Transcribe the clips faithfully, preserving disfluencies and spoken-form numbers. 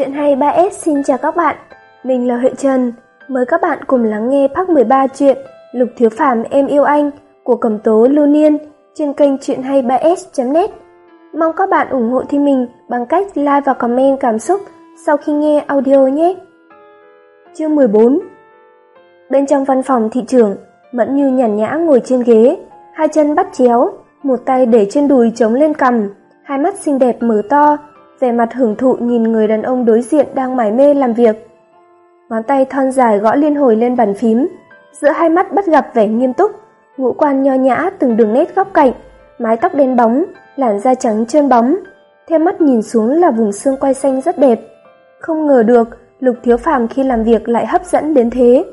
Chuyện hay ba S xin chào các bạn, mình là Huệ Trần. Mời các bạn cùng lắng nghe part mười ba chuyện Lục Thiếu Phàm Em Yêu Anh của Cẩm Tố Lưu Niên trên kênh chuyện hay ba S chấm net. Mong các bạn ủng hộ team mình bằng cách like và comment cảm xúc sau khi nghe audio nhé. Chương mười bốn. Bên trong văn phòng thị trưởng, Mẫn Như nhàn nhã ngồi trên ghế, hai chân bắt chéo, một tay để trên đùi chống lên cằm, hai mắt xinh đẹp mở to, vẻ mặt hưởng thụ nhìn người đàn ông đối diện đang mải mê làm việc. Ngón tay thon dài gõ liên hồi lên bàn phím, giữa hai mắt bắt gặp vẻ nghiêm túc, ngũ quan nho nhã từng đường nét góc cạnh, mái tóc đen bóng, làn da trắng trơn bóng, theo mắt nhìn xuống là vùng xương quai xanh rất đẹp. Không ngờ được Lục Thiếu Phàm khi làm việc lại hấp dẫn đến thế.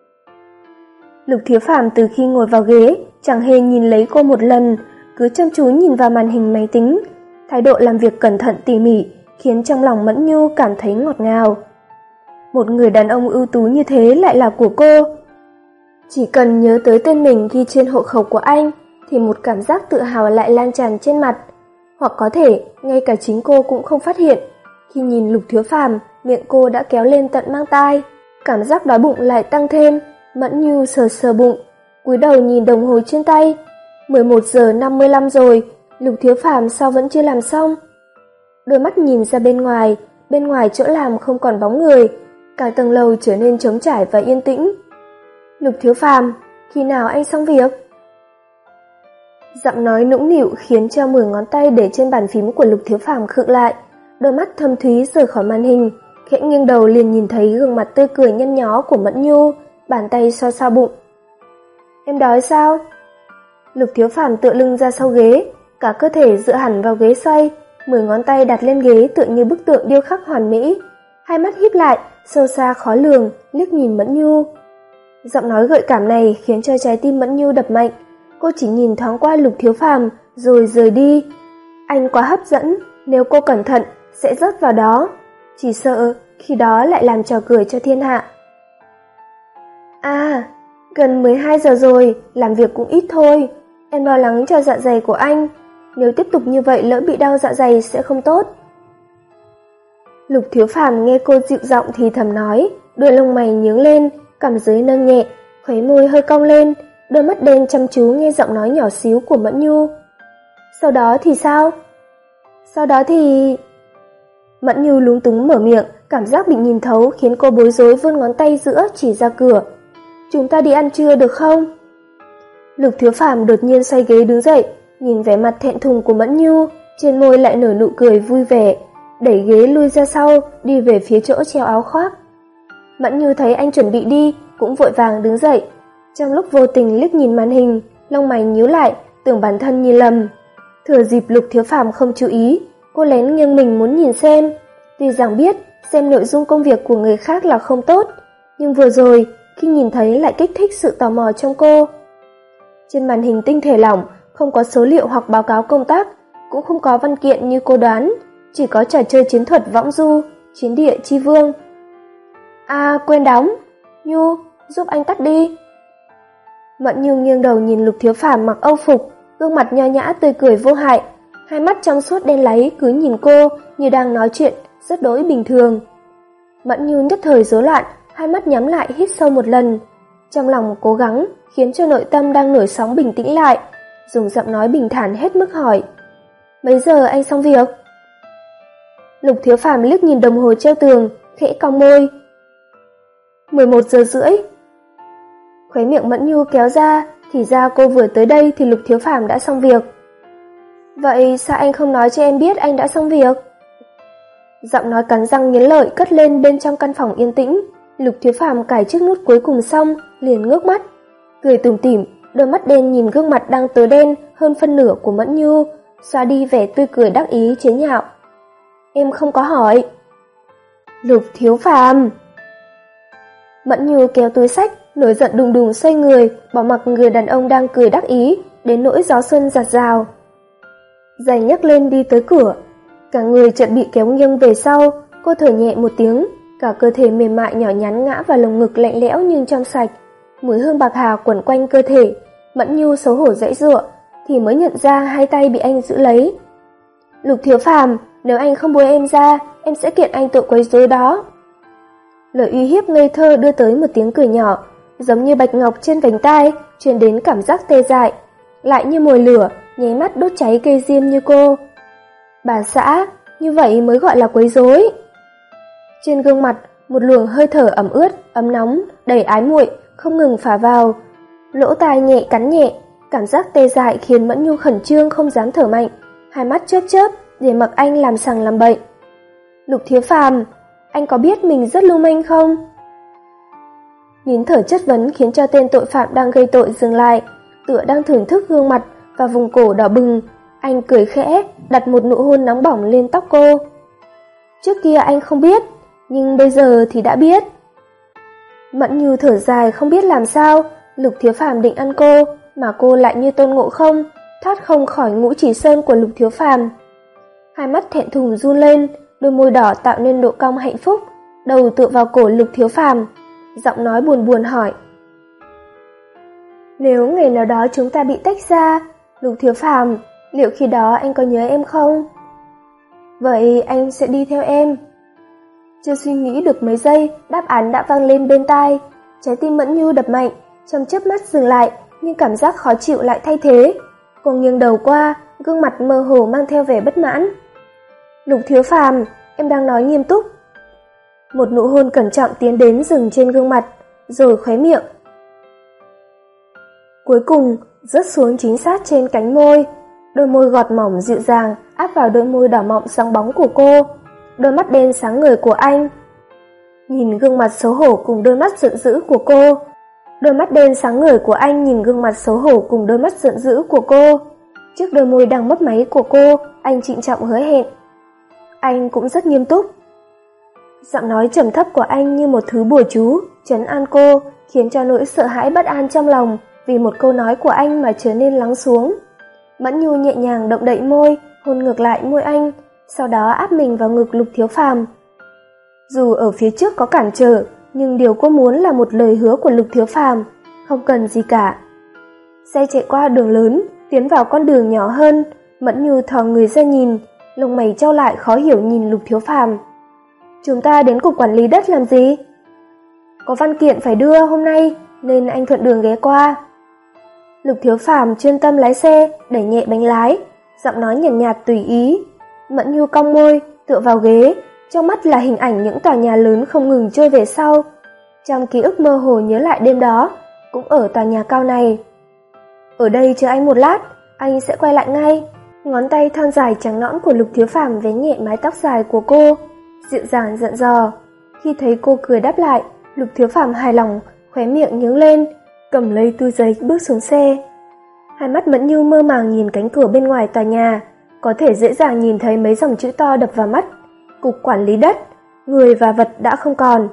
Lục Thiếu Phàm từ khi ngồi vào ghế chẳng hề nhìn lấy cô một lần, cứ chăm chú nhìn vào màn hình máy tính. Thái độ làm việc cẩn thận tỉ mỉ khiến trong lòng Mẫn Nhu cảm thấy ngọt ngào. Một người đàn ông ưu tú như thế lại là của cô. Chỉ cần nhớ tới tên mình ghi trên hộ khẩu của anh thì một cảm giác tự hào lại lan tràn trên mặt. Hoặc có thể ngay cả chính cô cũng không phát hiện. Khi nhìn Lục Thiếu Phàm, miệng cô đã kéo lên tận mang tai, cảm giác đói bụng lại tăng thêm. Mẫn Nhu sờ sờ bụng, cúi đầu nhìn đồng hồ trên tay. mười một giờ năm mươi lăm rồi, Lục Thiếu Phàm sao vẫn chưa làm xong? Đôi mắt nhìn ra bên ngoài, bên ngoài chỗ làm không còn bóng người, cả tầng lầu trở nên trống trải và yên tĩnh. Lục Thiếu Phàm, khi nào anh xong việc? Giọng nói nũng nịu khiến cho mười ngón tay để trên bàn phím của Lục Thiếu Phàm khựng lại, đôi mắt thâm thúy rời khỏi màn hình, khẽ nghiêng đầu liền nhìn thấy gương mặt tươi cười nhăn nhó của Mẫn Nhu, bàn tay xoa xoa bụng. Em đói sao? Lục Thiếu Phàm tựa lưng ra sau ghế, cả cơ thể dựa hẳn vào ghế xoay, mười ngón tay đặt lên ghế tựa như bức tượng điêu khắc hoàn mỹ, hai mắt híp lại, sâu xa khó lường, liếc nhìn Mẫn Nhu. Giọng nói gợi cảm này khiến cho trái tim Mẫn Nhu đập mạnh, cô chỉ nhìn thoáng qua Lục Thiếu Phàm rồi rời đi. Anh quá hấp dẫn, nếu cô cẩn thận sẽ rớt vào đó, chỉ sợ khi đó lại làm trò cười cho thiên hạ. À, gần mười hai giờ rồi, làm việc cũng ít thôi, em lo lắng cho dạ dày của anh. Nếu tiếp tục như vậy lỡ bị đau dạ dày sẽ không tốt. Lục Thiếu Phàm nghe cô dịu giọng thì thầm nói, đôi lông mày nhướng lên, cằm dưới nâng nhẹ, khóe môi hơi cong lên, đôi mắt đen chăm chú nghe giọng nói nhỏ xíu của Mẫn Nhu. Sau đó thì sao? Sau đó thì... Mẫn Nhu lúng túng mở miệng, cảm giác bị nhìn thấu khiến cô bối rối vươn ngón tay giữa chỉ ra cửa. Chúng ta đi ăn trưa được không? Lục Thiếu Phàm đột nhiên xoay ghế đứng dậy, nhìn vẻ mặt thẹn thùng của Mẫn Nhu, trên môi lại nở nụ cười vui vẻ, đẩy ghế lui ra sau, đi về phía chỗ treo áo khoác. Mẫn Nhu thấy anh chuẩn bị đi, cũng vội vàng đứng dậy. Trong lúc vô tình liếc nhìn màn hình, lông mày nhíu lại, tưởng bản thân nhìn lầm. Thừa dịp Lục Thiếu Phàm không chú ý, cô lén nghiêng mình muốn nhìn xem. Tuy rằng biết xem nội dung công việc của người khác là không tốt, nhưng vừa rồi khi nhìn thấy lại kích thích sự tò mò trong cô. Trên màn hình tinh thể lỏng không có số liệu hoặc báo cáo công tác, cũng không có văn kiện như cô đoán, chỉ có trò chơi chiến thuật võng du, chiến địa chi vương. À, quên đóng. Nhu, giúp anh tắt đi. Mẫn Nhu nghiêng đầu nhìn Lục Thiếu Phàm mặc âu phục, gương mặt nho nhã tươi cười vô hại, hai mắt trong suốt đen láy cứ nhìn cô như đang nói chuyện rất đối bình thường. Mẫn Nhu nhất thời rối loạn, hai mắt nhắm lại hít sâu một lần, trong lòng cố gắng khiến cho nội tâm đang nổi sóng bình tĩnh lại, dùng giọng nói bình thản hết mức hỏi. Mấy giờ anh xong việc? Lục Thiếu Phàm liếc nhìn đồng hồ treo tường, khẽ cong môi. mười một giờ rưỡi. Khóe miệng Mẫn Nhu kéo ra, thì ra cô vừa tới đây thì Lục Thiếu Phàm đã xong việc. Vậy sao anh không nói cho em biết anh đã xong việc? Giọng nói cắn răng nghiến lợi cất lên bên trong căn phòng yên tĩnh. Lục Thiếu Phàm cài chiếc nút cuối cùng xong, liền ngước mắt, cười tủm tỉm, đôi mắt đen nhìn gương mặt đang tối đen hơn phân nửa của Mẫn Nhu, xóa đi vẻ tươi cười đắc ý chế nhạo. Em không có hỏi. Lục Thiếu Phàm. Mẫn Nhu kéo túi xách, nổi giận đùng đùng xoay người, bỏ mặc người đàn ông đang cười đắc ý, đến nỗi gió xuân giạt rào. Giày nhấc lên đi tới cửa, cả người chợt bị kéo nghiêng về sau, cô thở nhẹ một tiếng, cả cơ thể mềm mại nhỏ nhắn ngã vào lồng ngực lạnh lẽo nhưng trong sạch, mùi hương bạc hà quẩn quanh cơ thể. Mẫn Nhu xấu hổ giãy giụa, thì mới nhận ra hai tay bị anh giữ lấy. Lục Thiếu Phàm, nếu anh không buông em ra, em sẽ kiện anh tội quấy rối đó. Lời uy hiếp ngây thơ đưa tới một tiếng cười nhỏ, giống như bạch ngọc trên vành tai, truyền đến cảm giác tê dại, lại như mồi lửa, nháy mắt đốt cháy cây diêm như cô. Bà xã, như vậy mới gọi là quấy rối. Trên gương mặt, một luồng hơi thở ẩm ướt, ấm nóng, đầy ái muội không ngừng phả vào. Lỗ tai nhẹ cắn nhẹ, cảm giác tê dại khiến Mẫn Nhu khẩn trương không dám thở mạnh, hai mắt chớp chớp để mặc anh làm sằng làm bậy. Lục Thiếu Phàm, anh có biết mình rất lưu manh không? Nín thở chất vấn khiến cho tên tội phạm đang gây tội dừng lại, tựa đang thưởng thức gương mặt và vùng cổ đỏ bừng. Anh cười khẽ, đặt một nụ hôn nóng bỏng lên tóc cô. Trước kia anh không biết, nhưng bây giờ thì đã biết. Mẫn Nhu thở dài không biết làm sao, Lục Thiếu Phàm định ăn cô, mà cô lại như Tôn Ngộ Không, thoát không khỏi ngũ chỉ sơn của Lục Thiếu Phàm. Hai mắt thẹn thùng run lên, đôi môi đỏ tạo nên độ cong hạnh phúc, đầu tựa vào cổ Lục Thiếu Phàm, giọng nói buồn buồn hỏi. Nếu ngày nào đó chúng ta bị tách ra, Lục Thiếu Phàm, liệu khi đó anh có nhớ em không? Vậy anh sẽ đi theo em. Chưa suy nghĩ được mấy giây, đáp án đã vang lên bên tai. Trái tim Mẫn Nhu đập mạnh, trong chớp mắt dừng lại, nhưng cảm giác khó chịu lại thay thế. Cô nghiêng đầu qua, gương mặt mơ hồ mang theo vẻ bất mãn. Lục Thiếu Phàm, em đang nói nghiêm túc. Một nụ hôn cẩn trọng tiến đến dừng trên gương mặt, rồi khóe miệng. Cuối cùng, rớt xuống chính xác trên cánh môi. Đôi môi gọt mỏng dịu dàng áp vào đôi môi đỏ mọng sáng bóng của cô, đôi mắt đen sáng ngời của anh. Nhìn gương mặt xấu hổ cùng đôi mắt giận dữ của cô. Đôi mắt đen sáng ngời của anh nhìn gương mặt xấu hổ cùng đôi mắt giận dữ của cô. Trước đôi môi đang mấp máy của cô, anh trịnh trọng hứa hẹn. Anh cũng rất nghiêm túc. Giọng nói trầm thấp của anh như một thứ bùa chú, trấn an cô, khiến cho nỗi sợ hãi bất an trong lòng vì một câu nói của anh mà trở nên lắng xuống. Mẫn Nhu nhẹ nhàng động đậy môi, hôn ngược lại môi anh, sau đó áp mình vào ngực Lục Thiếu Phàm. Dù ở phía trước có cản trở, nhưng điều cô muốn là một lời hứa của Lục Thiếu Phàm, không cần gì cả. Xe chạy qua đường lớn, tiến vào con đường nhỏ hơn, Mẫn Nhu thò người ra nhìn, lông mày chau lại khó hiểu nhìn Lục Thiếu Phàm. Chúng ta đến cục quản lý đất làm gì? Có văn kiện phải đưa hôm nay, nên anh thuận đường ghé qua. Lục Thiếu Phàm chuyên tâm lái xe, đẩy nhẹ bánh lái, giọng nói nhàn nhạt, nhạt tùy ý. Mẫn Nhu cong môi, tựa vào ghế, trong mắt là hình ảnh những tòa nhà lớn không ngừng trôi về sau. Trong ký ức mơ hồ nhớ lại đêm đó, cũng ở tòa nhà cao này. Ở đây chờ anh một lát, anh sẽ quay lại ngay. Ngón tay thon dài trắng nõn của Lục Thiếu Phàm vén nhẹ mái tóc dài của cô, dịu dàng dặn dò. Khi thấy cô cười đáp lại, Lục Thiếu Phàm hài lòng, khóe miệng nhướng lên, cầm lấy túi giấy bước xuống xe. Hai mắt Mẫn Nhu mơ màng nhìn cánh cửa bên ngoài tòa nhà, có thể dễ dàng nhìn thấy mấy dòng chữ to đập vào mắt. Cục quản lý đất, người và vật đã không còn.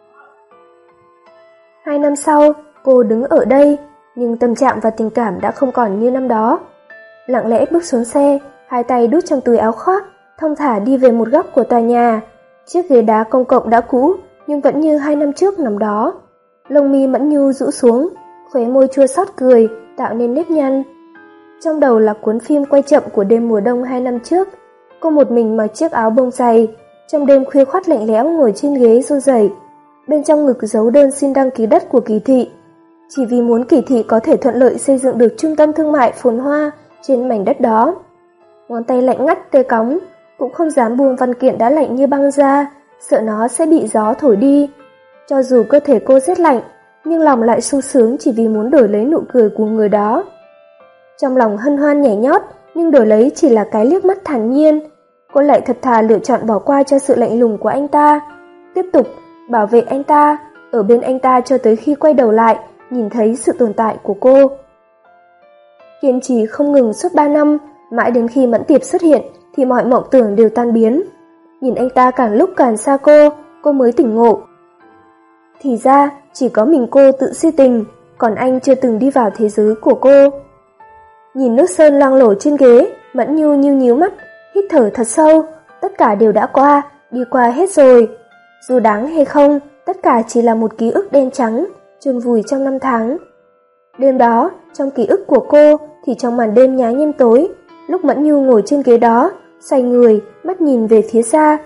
Hai năm sau, cô đứng ở đây, nhưng tâm trạng và tình cảm đã không còn như năm đó. Lặng lẽ bước xuống xe, hai tay đút trong túi áo khoác, thong thả đi về một góc của tòa nhà. Chiếc ghế đá công cộng đã cũ, nhưng vẫn như hai năm trước nằm đó. Lông mi Mẫn Nhu rũ xuống, khóe môi chua xót cười, tạo nên nếp nhăn. Trong đầu là cuốn phim quay chậm của đêm mùa đông hai năm trước. Cô một mình mặc chiếc áo bông dày, trong đêm khuya khoắt lạnh lẽo ngồi trên ghế run rẩy. Bên trong ngực giấu đơn xin đăng ký đất của Kỳ thị. Chỉ vì muốn Kỳ thị có thể thuận lợi xây dựng được trung tâm thương mại phồn hoa trên mảnh đất đó. Ngón tay lạnh ngắt tê cóng, cũng không dám buông văn kiện đã lạnh như băng ra, sợ nó sẽ bị gió thổi đi. Cho dù cơ thể cô rét lạnh, nhưng lòng lại sung sướng chỉ vì muốn đổi lấy nụ cười của người đó. Trong lòng hân hoan nhảy nhót, nhưng đổi lấy chỉ là cái liếc mắt thản nhiên. Cô lại thật thà lựa chọn bỏ qua cho sự lạnh lùng của anh ta, tiếp tục bảo vệ anh ta, ở bên anh ta cho tới khi quay đầu lại, nhìn thấy sự tồn tại của cô. Kiên trì không ngừng suốt ba năm, mãi đến khi Mẫn Tiệp xuất hiện thì mọi mộng tưởng đều tan biến. Nhìn anh ta càng lúc càng xa cô, cô mới tỉnh ngộ. Thì ra, chỉ có mình cô tự si tình, còn anh chưa từng đi vào thế giới của cô. Nhìn nước sơn loang lổ trên ghế, Mẫn Nhu nhíu nhíu mắt, hít thở thật sâu, tất cả đều đã qua, đi qua hết rồi. Dù đáng hay không, tất cả chỉ là một ký ức đen trắng, chôn vùi trong năm tháng. Đêm đó, trong ký ức của cô, thì trong màn đêm nhá nhem tối, lúc Mẫn Nhu ngồi trên ghế đó, xoay người, mắt nhìn về phía xa,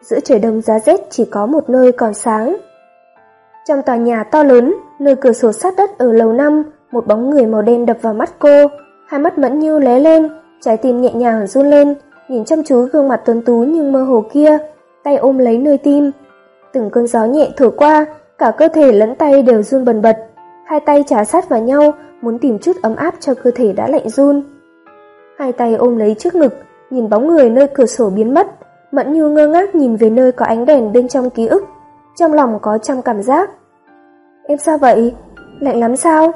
giữa trời đông giá rét chỉ có một nơi còn sáng. Trong tòa nhà to lớn, nơi cửa sổ sát đất ở lầu năm, một bóng người màu đen đập vào mắt cô, hai mắt Mẫn Như lóe lên, trái tim nhẹ nhàng run lên, nhìn chăm chú gương mặt tuấn tú nhưng mơ hồ kia, tay ôm lấy nơi tim. Từng cơn gió nhẹ thổi qua, cả cơ thể lẫn tay đều run bần bật, hai tay chà sát vào nhau, muốn tìm chút ấm áp cho cơ thể đã lạnh run. Hai tay ôm lấy trước ngực, nhìn bóng người nơi cửa sổ biến mất, Mẫn Như ngơ ngác nhìn về nơi có ánh đèn bên trong ký ức, trong lòng có trăm cảm giác. Em sao vậy? Lạnh lắm sao?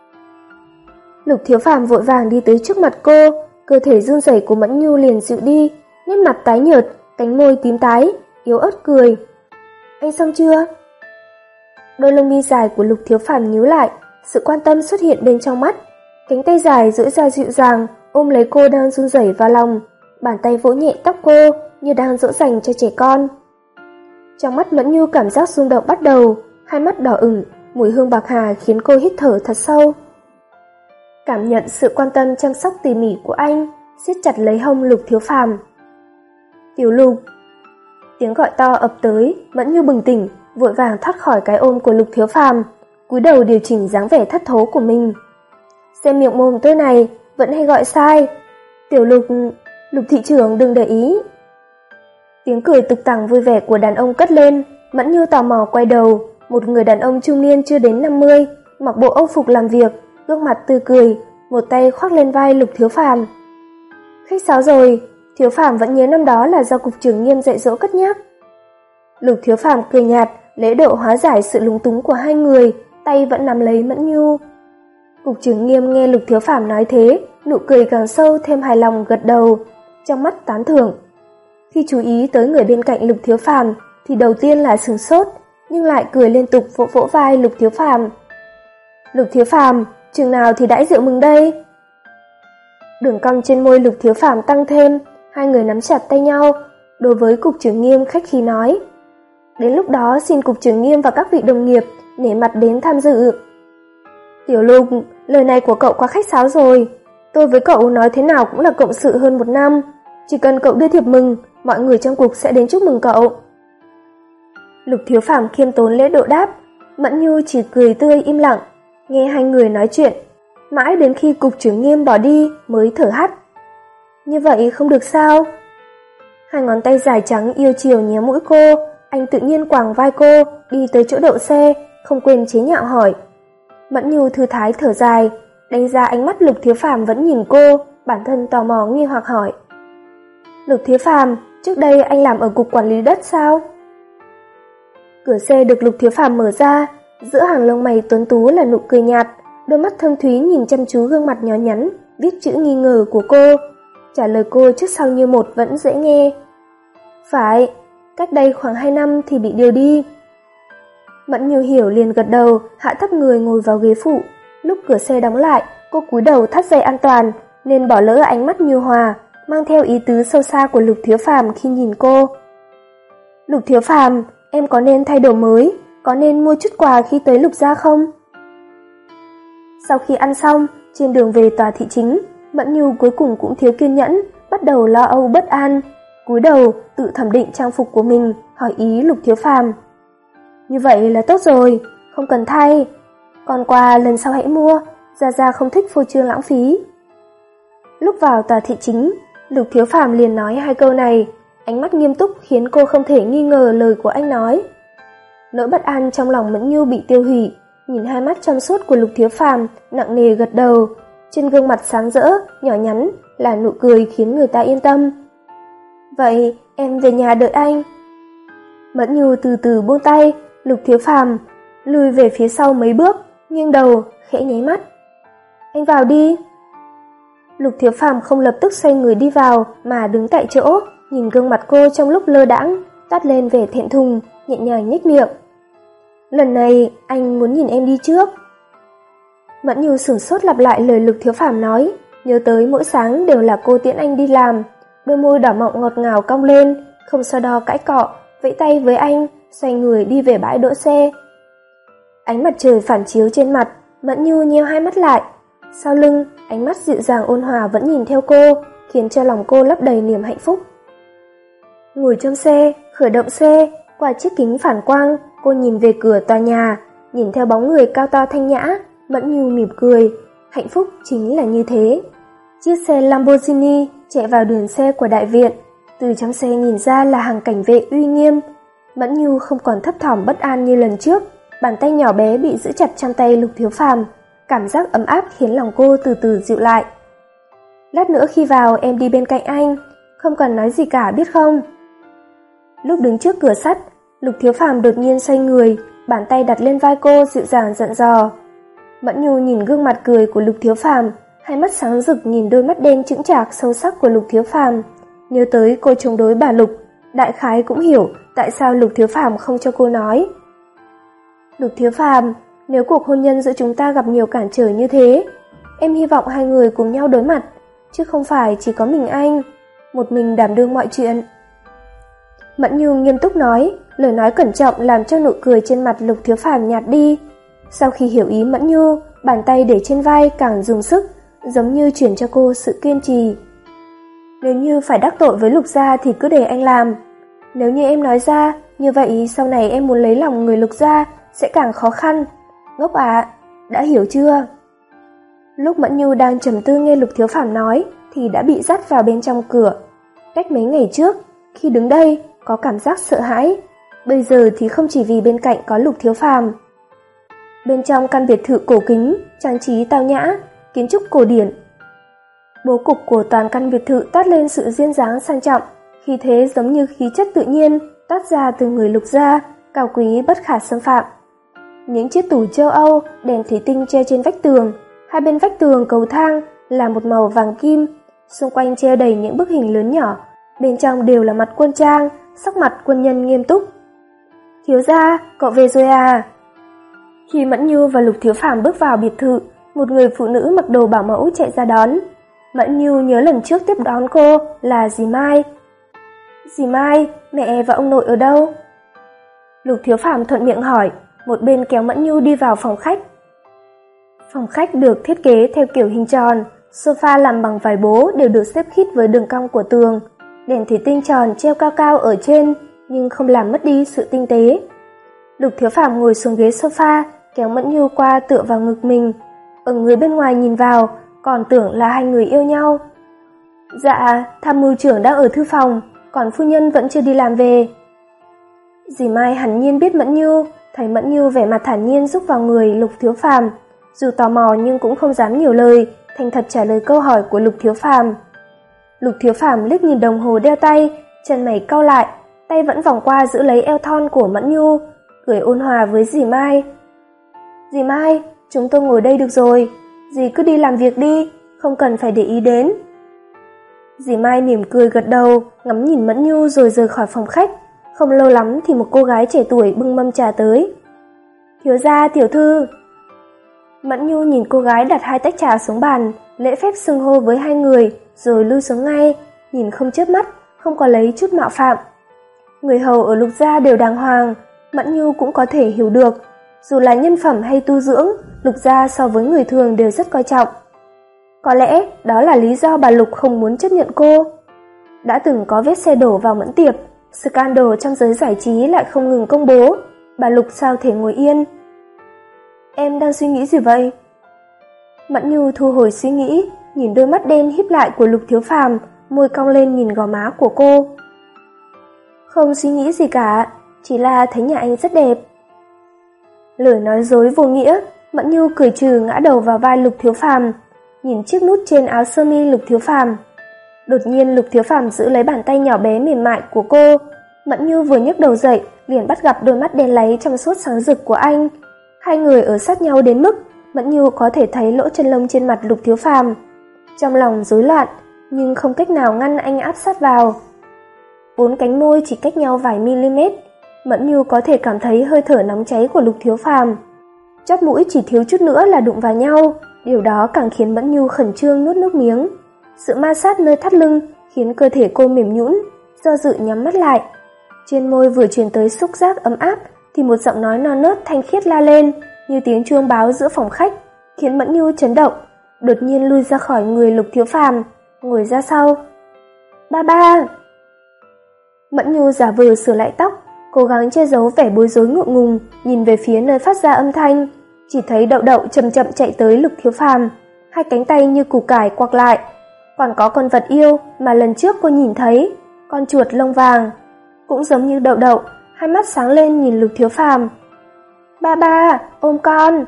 Lục Thiếu Phàm vội vàng đi tới trước mặt cô, cơ thể run rẩy của Mẫn Như liền dịu đi, nét mặt tái nhợt, cánh môi tím tái, yếu ớt cười. Anh xong chưa? Đôi lông mi dài của Lục Thiếu Phàm nhíu lại, sự quan tâm xuất hiện bên trong mắt, cánh tay dài duỗi ra dịu dàng, ôm lấy cô đang run rẩy vào lòng, bàn tay vỗ nhẹ tóc cô như đang dỗ dành cho trẻ con. Trong mắt Mẫn Như cảm giác rung động bắt đầu, hai mắt đỏ ửng, mùi hương bạc hà khiến cô hít thở thật sâu. Cảm nhận sự quan tâm chăm sóc tỉ mỉ của anh, siết chặt lấy hông Lục Thiếu Phàm. Tiểu Lục. Tiếng gọi to ập tới, Mẫn Như bừng tỉnh, vội vàng thoát khỏi cái ôm của Lục Thiếu Phàm, cúi đầu điều chỉnh dáng vẻ thất thố của mình. Xem miệng mồm tôi này, vẫn hay gọi sai. Tiểu Lục, Lục thị trưởng đừng để ý. Tiếng cười tục tằng vui vẻ của đàn ông cất lên, Mẫn Như tò mò quay đầu, một người đàn ông trung niên chưa đến năm mươi, mặc bộ âu phục làm việc, gương mặt tươi cười, một tay khoác lên vai Lục Thiếu Phàm. Khách sáo rồi, Thiếu Phàm vẫn nhớ năm đó là do cục trưởng Nghiêm dạy dỗ cất nhắc. Lục Thiếu Phàm cười nhạt, lễ độ hóa giải sự lúng túng của hai người, tay vẫn nắm lấy Mẫn Như. Cục trưởng Nghiêm nghe Lục Thiếu Phàm nói thế, nụ cười càng sâu, thêm hài lòng gật đầu, trong mắt tán thưởng. Khi chú ý tới người bên cạnh Lục Thiếu Phàm thì đầu tiên là sửng sốt, nhưng lại cười liên tục vỗ vỗ vai Lục Thiếu Phàm. Lục Thiếu Phàm, chừng nào thì đãi rượu mừng đây? Đường cong trên môi Lục Thiếu Phàm tăng thêm, hai người nắm chặt tay nhau, đối với cục trưởng Nghiêm khách khí nói. Đến lúc đó xin cục trưởng Nghiêm và các vị đồng nghiệp nể mặt đến tham dự. Tiểu Lục, lời này của cậu quá khách sáo rồi. Tôi với cậu nói thế nào cũng là cộng sự hơn một năm. Chỉ cần cậu đưa thiệp mừng, mọi người trong cục sẽ đến chúc mừng cậu. Lục Thiếu Phàm khiêm tốn lễ độ đáp, Mẫn Như chỉ cười tươi im lặng, nghe hai người nói chuyện, mãi đến khi cục trưởng Nghiêm bỏ đi mới thở hắt. Như vậy không được sao? Hai ngón tay dài trắng yêu chiều nhéo mũi cô, anh tự nhiên quàng vai cô, đi tới chỗ đậu xe, không quên chế nhạo hỏi. Mẫn Như thư thái thở dài, đánh giá ánh mắt Lục Thiếu Phàm vẫn nhìn cô, bản thân tò mò nghi hoặc hỏi. Lục Thiếu Phàm, trước đây anh làm ở cục quản lý đất sao? Cửa xe được Lục Thiếu Phàm mở ra, giữa hàng lông mày tuấn tú là nụ cười nhạt, đôi mắt thâm thúy nhìn chăm chú gương mặt nhỏ nhắn, viết chữ nghi ngờ của cô. Trả lời cô trước sau như một vẫn dễ nghe. Phải, cách đây khoảng hai năm thì bị điều đi. Mẫn Như hiểu liền gật đầu, hạ thấp người ngồi vào ghế phụ. Lúc cửa xe đóng lại, cô cúi đầu thắt dây an toàn, nên bỏ lỡ ánh mắt nhu hòa, mang theo ý tứ sâu xa của Lục Thiếu Phàm khi nhìn cô. Lục Thiếu Phàm, em có nên thay đồ mới, có nên mua chút quà khi tới Lục gia không? Sau khi ăn xong, trên đường về tòa thị chính, Mẫn Như cuối cùng cũng thiếu kiên nhẫn, bắt đầu lo âu bất an, cúi đầu tự thẩm định trang phục của mình, hỏi ý Lục Thiếu Phàm. Như vậy là tốt rồi, không cần thay. Còn quà lần sau hãy mua, Gia Gia không thích phô trương lãng phí. Lúc vào tòa thị chính, Lục Thiếu Phàm liền nói hai câu này, ánh mắt nghiêm túc khiến cô không thể nghi ngờ lời của anh nói. Nỗi bất an trong lòng Mẫn Như bị tiêu hủy, nhìn hai mắt trong suốt của Lục Thiếu Phàm, nặng nề gật đầu, trên gương mặt sáng rỡ, nhỏ nhắn là nụ cười khiến người ta yên tâm. Vậy em về nhà đợi anh. Mẫn Như từ từ buông tay, Lục Thiếu Phàm lùi về phía sau mấy bước, nghiêng đầu, khẽ nháy mắt. Anh vào đi. Lục Thiếu Phàm không lập tức xoay người đi vào mà đứng tại chỗ, nhìn gương mặt cô trong lúc lơ đãng, toát lên vẻ thẹn thùng, nhẹ nhàng nhếch miệng. Lần này anh muốn nhìn em đi trước. Mẫn Như sửng sốt lặp lại lời Lục Thiếu Phàm nói, nhớ tới mỗi sáng đều là cô tiễn anh đi làm, đôi môi đỏ mọng ngọt ngào cong lên, không so đo cãi cọ, vẫy tay với anh, xoay người đi về bãi đỗ xe. Ánh mặt trời phản chiếu trên mặt, Mẫn Như nheo hai mắt lại. Sau lưng, ánh mắt dịu dàng ôn hòa vẫn nhìn theo cô, khiến cho lòng cô lấp đầy niềm hạnh phúc. Ngồi trong xe, khởi động xe, qua chiếc kính phản quang, cô nhìn về cửa tòa nhà, nhìn theo bóng người cao to thanh nhã, Mẫn Nhu mỉm cười, hạnh phúc chính là như thế. Chiếc xe Lamborghini chạy vào đường xe của đại viện, từ trong xe nhìn ra là hàng cảnh vệ uy nghiêm. Mẫn Nhu không còn thấp thỏm bất an như lần trước, bàn tay nhỏ bé bị giữ chặt trong tay Lục Thiếu Phàm, cảm giác ấm áp khiến lòng cô từ từ dịu lại. Lát nữa khi vào em đi bên cạnh anh, không cần nói gì cả biết không? Lúc đứng trước cửa sắt, Lục Thiếu Phàm đột nhiên xoay người, bàn tay đặt lên vai cô dịu dàng dặn dò. Mẫn Nhu nhìn gương mặt cười của Lục Thiếu Phàm, hai mắt sáng rực nhìn đôi mắt đen chững chạc sâu sắc của Lục Thiếu Phàm, nhớ tới cô chống đối bà Lục, đại khái cũng hiểu tại sao Lục Thiếu Phàm không cho cô nói. Lục Thiếu Phàm, nếu cuộc hôn nhân giữa chúng ta gặp nhiều cản trở như thế, em hy vọng hai người cùng nhau đối mặt, chứ không phải chỉ có mình anh, một mình đảm đương mọi chuyện. Mẫn Nhu nghiêm túc nói, lời nói cẩn trọng làm cho nụ cười trên mặt Lục Thiếu Phàm nhạt đi. Sau khi hiểu ý Mẫn Nhu, bàn tay để trên vai càng dùng sức, giống như chuyển cho cô sự kiên trì. Nếu như phải đắc tội với Lục gia thì cứ để anh làm. Nếu như em nói ra, như vậy sau này em muốn lấy lòng người Lục gia sẽ càng khó khăn. Ngốc ạ, đã hiểu chưa? Lúc Mẫn Nhu đang trầm tư nghe Lục Thiếu Phàm nói thì đã bị dắt vào bên trong cửa. Cách mấy ngày trước, khi đứng đây có cảm giác sợ hãi, bây giờ thì không chỉ vì bên cạnh có Lục Thiếu Phàm. Bên trong căn biệt thự cổ kính, trang trí tao nhã, kiến trúc cổ điển. Bố cục của toàn căn biệt thự toát lên sự duyên dáng sang trọng, khí thế giống như khí chất tự nhiên toát ra từ người Lục gia, cao quý bất khả xâm phạm. Những chiếc tủ châu Âu, đèn thủy tinh treo trên vách tường, hai bên vách tường cầu thang là một màu vàng kim, xung quanh treo đầy những bức hình lớn nhỏ, bên trong đều là mặt quân trang, sắc mặt quân nhân nghiêm túc. Thiếu gia, cậu về rồi à? Khi Mẫn Nhu và Lục Thiếu Phàm bước vào biệt thự, một người phụ nữ mặc đồ bảo mẫu chạy ra đón. Mẫn Nhu nhớ lần trước tiếp đón cô là dì Mai. Dì Mai, mẹ và ông nội ở đâu? Lục Thiếu Phàm thuận miệng hỏi, một bên kéo Mẫn Nhu đi vào phòng khách. Phòng khách được thiết kế theo kiểu hình tròn, sofa làm bằng vải bố đều được xếp khít với đường cong của tường, đèn thủy tinh tròn treo cao cao ở trên nhưng không làm mất đi sự tinh tế. Lục Thiếu Phàm ngồi xuống ghế sofa, kéo Mẫn Nhu qua tựa vào ngực mình. Ở người bên ngoài nhìn vào, còn tưởng là hai người yêu nhau. Dạ, tham mưu trưởng đang ở thư phòng, còn phu nhân vẫn chưa đi làm về. Dì Mai hẳn nhiên biết Mẫn Nhu, thấy Mẫn Nhu vẻ mặt thản nhiên rúc vào người Lục Thiếu Phàm, dù tò mò nhưng cũng không dám nhiều lời, thành thật trả lời câu hỏi của Lục Thiếu Phàm. Lục Thiếu Phàm liếc nhìn đồng hồ đeo tay, chân mày cau lại, tay vẫn vòng qua giữ lấy eo thon của Mẫn Nhu, cười ôn hòa với dì Mai. Dì Mai, chúng tôi ngồi đây được rồi, dì cứ đi làm việc đi, không cần phải để ý đến. Dì Mai mỉm cười gật đầu, ngắm nhìn Mẫn Nhu rồi rời khỏi phòng khách. Không lâu lắm thì một cô gái trẻ tuổi bưng mâm trà tới. Thiếu gia, tiểu thư. Mẫn Nhu nhìn cô gái đặt hai tách trà xuống bàn, lễ phép xưng hô với hai người, rồi lui xuống ngay, nhìn không chớp mắt, không có lấy chút mạo phạm. Người hầu ở Lục gia đều đàng hoàng, Mẫn Nhu cũng có thể hiểu được. Dù là nhân phẩm hay tu dưỡng, Lục gia so với người thường đều rất coi trọng. Có lẽ đó là lý do bà Lục không muốn chấp nhận cô. Đã từng có vết xe đổ vào Mẫn Tiệp, scandal trong giới giải trí lại không ngừng công bố, bà Lục sao thể ngồi yên. Em đang suy nghĩ gì vậy? Mẫn Nhu thu hồi suy nghĩ, nhìn đôi mắt đen híp lại của Lục Thiếu Phàm, môi cong lên nhìn gò má của cô. Không suy nghĩ gì cả, chỉ là thấy nhà anh rất đẹp. Lời nói dối vô nghĩa, Mẫn Nhu cười trừ ngã đầu vào vai Lục Thiếu Phàm, nhìn chiếc nút trên áo sơ mi Lục Thiếu Phàm. Đột nhiên Lục Thiếu Phàm giữ lấy bàn tay nhỏ bé mềm mại của cô. Mẫn Nhu vừa nhấc đầu dậy, liền bắt gặp đôi mắt đen láy trong suốt sáng rực của anh. Hai người ở sát nhau đến mức Mẫn Nhu có thể thấy lỗ chân lông trên mặt Lục Thiếu Phàm. Trong lòng rối loạn, nhưng không cách nào ngăn anh áp sát vào. Bốn cánh môi chỉ cách nhau vài mm, Mẫn Nhu có thể cảm thấy hơi thở nóng cháy của Lục Thiếu Phàm. Chóp mũi chỉ thiếu chút nữa là đụng vào nhau, điều đó càng khiến Mẫn Nhu khẩn trương nuốt nước miếng. Sự ma sát nơi thắt lưng khiến cơ thể cô mềm nhũn, do dự nhắm mắt lại. Trên môi vừa truyền tới xúc giác ấm áp thì một giọng nói non nớt thanh khiết la lên, như tiếng chuông báo giữa phòng khách, khiến Mẫn Nhu chấn động, đột nhiên lui ra khỏi người Lục Thiếu Phàm, ngồi ra sau. Ba ba! Mẫn Nhu giả vờ sửa lại tóc, cố gắng che giấu vẻ bối rối ngượng ngùng, nhìn về phía nơi phát ra âm thanh, chỉ thấy Đậu Đậu chậm chậm chạy tới Lục Thiếu Phàm, hai cánh tay như củ cải quặc lại. Còn có con vật yêu mà lần trước cô nhìn thấy, con chuột lông vàng, cũng giống như Đậu Đậu, hai mắt sáng lên nhìn Lục Thiếu Phàm. "Ba ba, ôm con."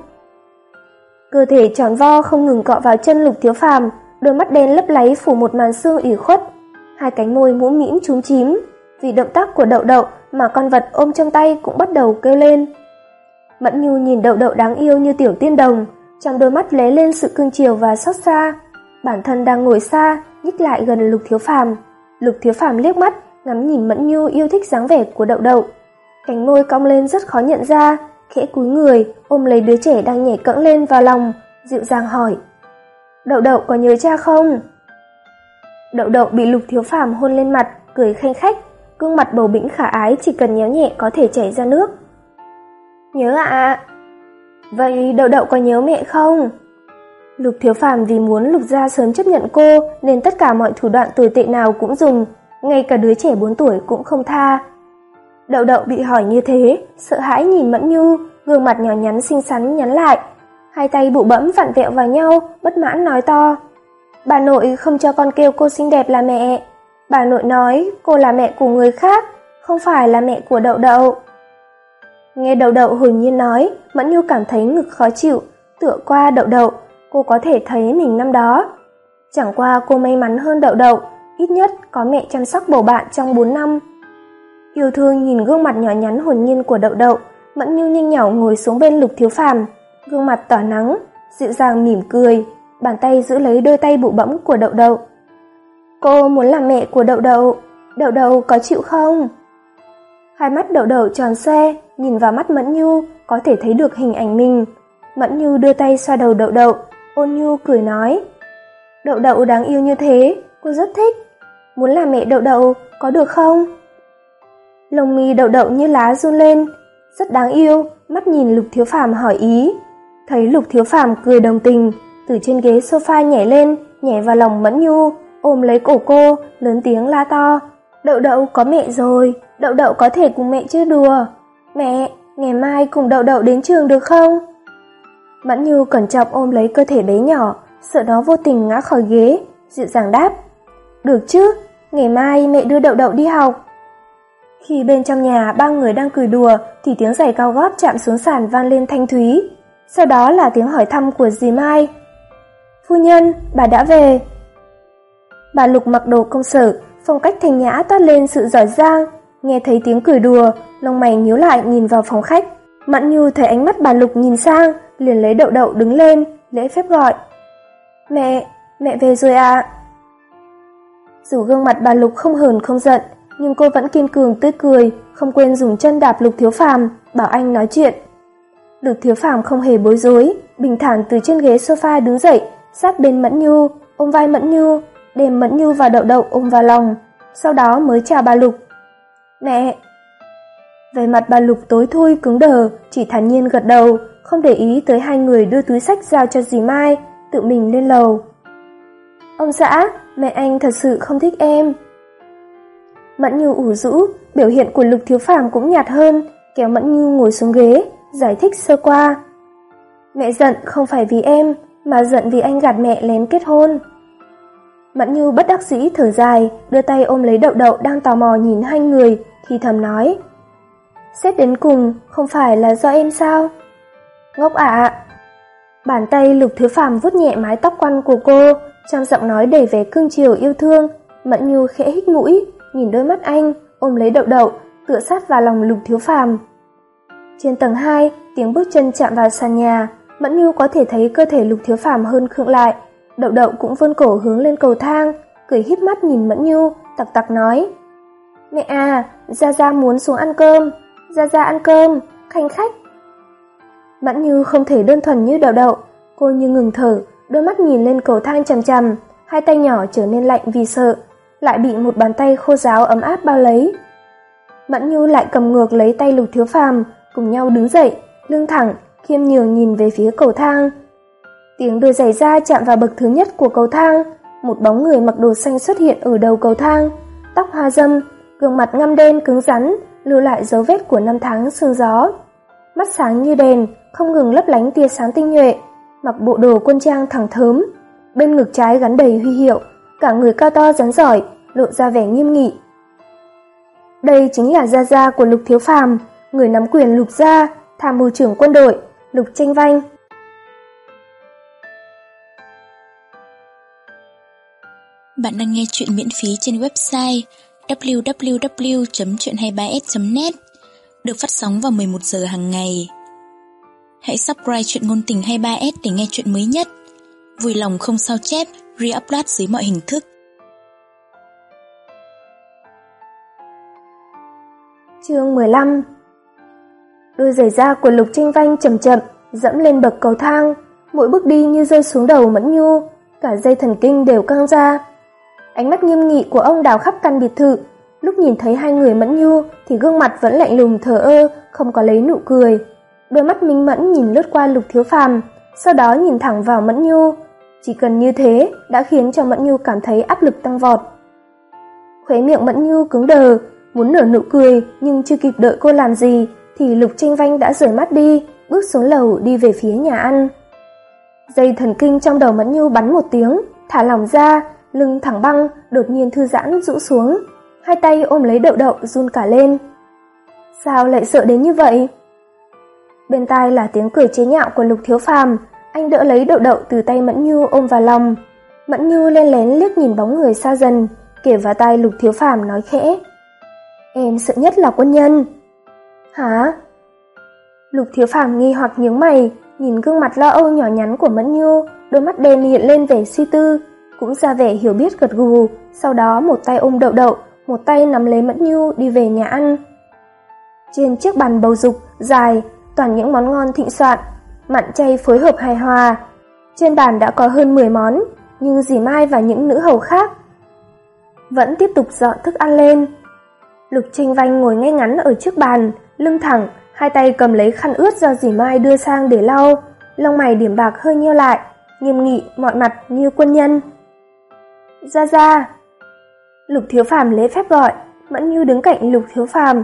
Cơ thể tròn vo không ngừng cọ vào chân Lục Thiếu Phàm, đôi mắt đen lấp láy phủ một màn sương ủy khuất, hai cánh môi mũm mĩm chúm chím. Vì động tác của Đậu Đậu mà con vật ôm trong tay cũng bắt đầu kêu lên. Mẫn Nhu nhìn Đậu Đậu đáng yêu như tiểu tiên đồng, trong đôi mắt lóe lên sự cưng chiều và xót xa. Bản thân đang ngồi xa, nhích lại gần Lục Thiếu Phàm. Lục Thiếu Phàm liếc mắt, ngắm nhìn Mẫn Nhu yêu thích dáng vẻ của Đậu Đậu. Cánh môi cong lên rất khó nhận ra, khẽ cúi người, ôm lấy đứa trẻ đang nhảy cẫng lên vào lòng, dịu dàng hỏi: "Đậu Đậu có nhớ cha không?" Đậu Đậu bị Lục Thiếu Phàm hôn lên mặt, cười khanh khách, gương mặt bầu bĩnh khả ái chỉ cần nhéo nhẹ có thể chảy ra nước. "Nhớ ạ." À. "Vậy Đậu Đậu có nhớ mẹ không?" Lục Thiếu Phàm vì muốn Lục gia sớm chấp nhận cô nên tất cả mọi thủ đoạn tồi tệ nào cũng dùng, ngay cả đứa trẻ bốn tuổi cũng không tha. Đậu Đậu bị hỏi như thế, sợ hãi nhìn Mẫn Nhu, gương mặt nhỏ nhắn xinh xắn nhắn lại, hai tay bụ bẫm vặn vẹo vào nhau, bất mãn nói to: "Bà nội không cho con kêu cô xinh đẹp là mẹ. Bà nội nói cô là mẹ của người khác, không phải là mẹ của Đậu Đậu." Nghe Đậu Đậu hồn nhiên nói, Mẫn Nhu cảm thấy ngực khó chịu, tựa qua Đậu Đậu, cô có thể thấy mình năm đó. Chẳng qua cô may mắn hơn Đậu Đậu, ít nhất có mẹ chăm sóc bầu bạn trong bốn năm. Yêu thương nhìn gương mặt nhỏ nhắn hồn nhiên của Đậu Đậu, Mẫn Nhu nhanh nhỏ ngồi xuống bên Lục Thiếu Phàm, gương mặt tỏa nắng, dịu dàng mỉm cười, bàn tay giữ lấy đôi tay bụ bẫm của Đậu Đậu. "Cô muốn làm mẹ của Đậu Đậu, Đậu Đậu có chịu không?" Hai mắt Đậu Đậu tròn xoe, nhìn vào mắt Mẫn Nhu, có thể thấy được hình ảnh mình. Mẫn Nhu đưa tay xoa đầu Đậu Đậu, ôn nhu cười nói: "Đậu Đậu đáng yêu như thế, cô rất thích. Muốn làm mẹ Đậu Đậu, có được không?" Lông mi Đậu Đậu như lá run lên, rất đáng yêu, mắt nhìn Lục Thiếu Phàm hỏi ý. Thấy Lục Thiếu Phàm cười đồng tình, từ trên ghế sofa nhảy lên, nhảy vào lòng Mẫn Nhu, ôm lấy cổ cô, lớn tiếng la to: "Đậu Đậu có mẹ rồi, Đậu Đậu có thể cùng mẹ chơi đùa. Mẹ, ngày mai cùng Đậu Đậu đến trường được không?" Mẫn Nhu cẩn trọng ôm lấy cơ thể bé nhỏ, sợ nó vô tình ngã khỏi ghế, dịu dàng đáp: "Được chứ, ngày mai mẹ đưa Đậu Đậu đi học." Khi bên trong nhà ba người đang cười đùa thì tiếng giày cao gót chạm xuống sàn vang lên thanh thúy, sau đó là tiếng hỏi thăm của dì Mai: "Phu nhân, bà đã về." Bà Lục mặc đồ công sở, phong cách thanh nhã toát lên sự giỏi giang, nghe thấy tiếng cười đùa, lông mày nhíu lại nhìn vào phòng khách. Mẫn Nhu thấy ánh mắt bà Lục nhìn sang, liền lấy Đậu Đậu đứng lên, lễ phép gọi: "Mẹ, mẹ về rồi ạ." À. Dù gương mặt bà Lục không hờn không giận, nhưng cô vẫn kiên cường tươi cười, không quên dùng chân đạp Lục Thiếu Phàm, bảo anh nói chuyện. Lục Thiếu Phàm không hề bối rối, bình thản từ trên ghế sofa đứng dậy, sát bên Mẫn Nhu, ôm vai Mẫn Nhu, đem Mẫn Nhu và Đậu Đậu ôm vào lòng, sau đó mới chào bà Lục: "Mẹ." Vẻ mặt bà Lục tối thui cứng đờ, chỉ thản nhiên gật đầu, không để ý tới hai người đưa túi xách giao cho dì Mai, tự mình lên lầu. "Ông xã, mẹ anh thật sự không thích em." Mẫn Nhu ủ rũ, biểu hiện của Lục Thiếu Phàm cũng nhạt hơn, kéo Mẫn Nhu ngồi xuống ghế, giải thích sơ qua: "Mẹ giận không phải vì em, mà giận vì anh gạt mẹ lén kết hôn." Mẫn Nhu bất đắc dĩ thở dài, đưa tay ôm lấy Đậu Đậu đang tò mò nhìn hai người, thì thầm nói: "Xét đến cùng, không phải là do em sao?" "Ngốc ạ." À. Bàn tay Lục Thiếu Phàm vuốt nhẹ mái tóc quăn của cô, trong giọng nói đầy vẻ cưng chiều yêu thương. Mẫn Nhu khẽ hít mũi, nhìn đôi mắt anh, ôm lấy Đậu Đậu, tựa sát vào lòng Lục Thiếu Phàm. Trên tầng hai, tiếng bước chân chạm vào sàn nhà, Mẫn Nhu có thể thấy cơ thể Lục Thiếu Phàm hơn khựng lại. Đậu Đậu cũng vươn cổ hướng lên cầu thang, cười híp mắt nhìn Mẫn Nhu, tặc tặc nói: "Mẹ à, Gia Gia muốn xuống ăn cơm, Gia Gia ăn cơm, khanh khách." Mẫn Nhu không thể đơn thuần như Đậu Đậu, cô như ngừng thở, đôi mắt nhìn lên cầu thang chằm chằm, hai tay nhỏ trở nên lạnh vì sợ, lại bị một bàn tay khô ráo ấm áp bao lấy. Mẫn Nhu lại cầm ngược lấy tay Lục Thiếu Phàm, cùng nhau đứng dậy, lưng thẳng, khiêm nhường nhìn về phía cầu thang. Tiếng đôi giày da chạm vào bậc thứ nhất của cầu thang, một bóng người mặc đồ xanh xuất hiện ở đầu cầu thang, tóc hoa râm, gương mặt ngăm đen cứng rắn, lưu lại dấu vết của năm tháng sương gió. Mắt sáng như đèn, không ngừng lấp lánh tia sáng tinh nhuệ, mặc bộ đồ quân trang thẳng thớm, bên ngực trái gắn đầy huy hiệu, cả người cao to rắn giỏi, lộ ra vẻ nghiêm nghị. Đây chính là gia gia của Lục Thiếu Phàm, người nắm quyền Lục gia, tham mưu trưởng quân đội, Lục Tranh Vanh. Bạn đang nghe truyện miễn phí trên website w w w chấm truyện hai mươi ba s chấm net, được phát sóng vào mười một giờ hàng ngày. Hãy subscribe truyện ngôn tình hai mươi ba s để nghe truyện mới nhất. Vui lòng không sao chép, re-upload dưới mọi hình thức. Chương mười lăm. Đôi giày da của Lục Tranh Vanh chậm chậm dẫm lên bậc cầu thang, mỗi bước đi như rơi xuống đầu Mẫn Nhu, cả dây thần kinh đều căng ra. Ánh mắt nghiêm nghị của ông đảo khắp căn biệt thự, lúc nhìn thấy hai người Mẫn Nhu thì gương mặt vẫn lạnh lùng thờ ơ, không có lấy nụ cười. Đôi mắt minh mẫn nhìn lướt qua Lục Thiếu Phàm, sau đó nhìn thẳng vào Mẫn Nhu. Chỉ cần như thế đã khiến cho Mẫn Nhu cảm thấy áp lực tăng vọt. Khóe miệng Mẫn Nhu cứng đờ, muốn nở nụ cười nhưng chưa kịp đợi cô làm gì thì Lục Tranh Vanh đã rời mắt đi, bước xuống lầu đi về phía nhà ăn. Dây thần kinh trong đầu Mẫn Nhu bắn một tiếng, thả lỏng ra, lưng thẳng băng đột nhiên thư giãn rũ xuống, hai tay ôm lấy Đậu Đậu run cả lên. Sao lại sợ đến như vậy? Bên tai là tiếng cười chế nhạo của Lục Thiếu Phàm, anh đỡ lấy Đậu Đậu từ tay Mẫn Nhu ôm vào lòng. Mẫn Nhu len lén liếc nhìn bóng người xa dần, kể vào tai Lục Thiếu Phàm nói khẽ: "Em sợ nhất là quân nhân." "Hả?" Lục Thiếu Phàm nghi hoặc nhướng mày, nhìn gương mặt lo âu nhỏ nhắn của Mẫn Nhu, đôi mắt đen hiện lên vẻ suy tư, cũng ra vẻ hiểu biết gật gù, sau đó một tay ôm Đậu Đậu, một tay nắm lấy Mẫn Nhu đi về nhà ăn. Trên chiếc bàn bầu dục dài, toàn những món ngon thịnh soạn, mặn chay phối hợp hài hòa. Trên bàn đã có hơn mười món, nhưng dì Mai và những nữ hầu khác vẫn tiếp tục dọn thức ăn lên. Lục Tranh Vanh ngồi ngay ngắn ở trước bàn, lưng thẳng, hai tay cầm lấy khăn ướt do dì Mai đưa sang để lau, lông mày điểm bạc hơi nheo lại, nghiêm nghị mọi mặt như quân nhân. "Gia gia." Lục Thiếu Phàm lễ phép gọi, Mẫn Nhu đứng cạnh Lục Thiếu Phàm.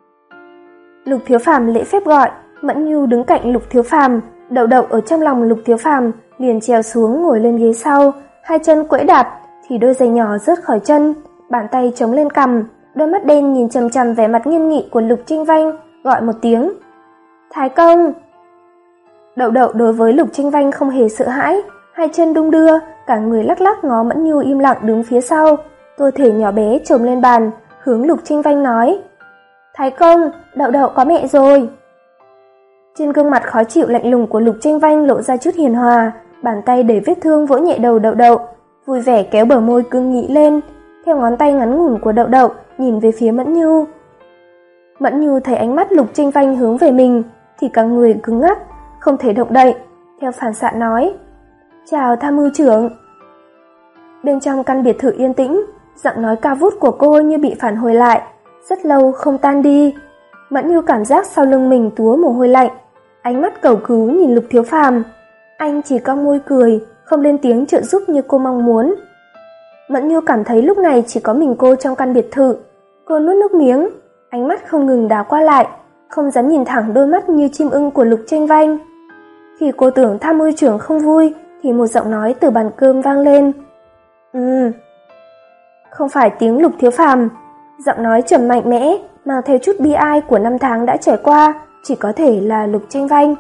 Lục Thiếu Phàm lễ phép gọi, Mẫn Nhu đứng cạnh Lục Thiếu Phàm, Đậu Đậu ở trong lòng Lục Thiếu Phàm liền trèo xuống ngồi lên ghế sau, hai chân quẫy đạp thì đôi giày nhỏ rớt khỏi chân, bàn tay chống lên cằm, đôi mắt đen nhìn chằm chằm vẻ mặt nghiêm nghị của Lục Tranh Vanh, gọi một tiếng: "Thái công." Đậu Đậu đối với Lục Tranh Vanh không hề sợ hãi, hai chân đung đưa, cả người lắc lắc ngó Mẫn Nhu im lặng đứng phía sau, cơ thể nhỏ bé chồm lên bàn, hướng Lục Tranh Vanh nói: "Thái công, Đậu Đậu có mẹ rồi." Trên gương mặt khó chịu lạnh lùng của Lục Tranh Vanh lộ ra chút hiền hòa, bàn tay để vết thương vỗ nhẹ đầu Đậu Đậu, vui vẻ kéo bờ môi cương nghị lên, theo ngón tay ngắn ngủn của Đậu Đậu nhìn về phía Mẫn Nhu. Mẫn Nhu thấy ánh mắt Lục Tranh Vanh hướng về mình thì cả người cứng ngắc, không thể động đậy, theo phản xạ nói: "Chào tham mưu trưởng." Bên trong căn biệt thự yên tĩnh, giọng nói cao vút của cô như bị phản hồi lại, rất lâu không tan đi. Mẫn Nhu cảm giác sau lưng mình túa mồ hôi lạnh, ánh mắt cầu cứu nhìn Lục Thiếu Phàm. Anh chỉ cong môi cười, không lên tiếng trợ giúp như cô mong muốn. Mẫn Nhu cảm thấy lúc này chỉ có mình cô trong căn biệt thự. Cô nuốt nước miếng, ánh mắt không ngừng đảo qua lại, không dám nhìn thẳng đôi mắt như chim ưng của Lục Tranh Vanh. Khi cô tưởng tham mưu trưởng không vui thì một giọng nói từ bàn cơm vang lên: "Ừm." Không phải tiếng Lục Thiếu Phàm, giọng nói trầm mạnh mẽ mang theo chút bi ai của năm tháng đã trải qua, chỉ có thể là Lục Tranh Vanh.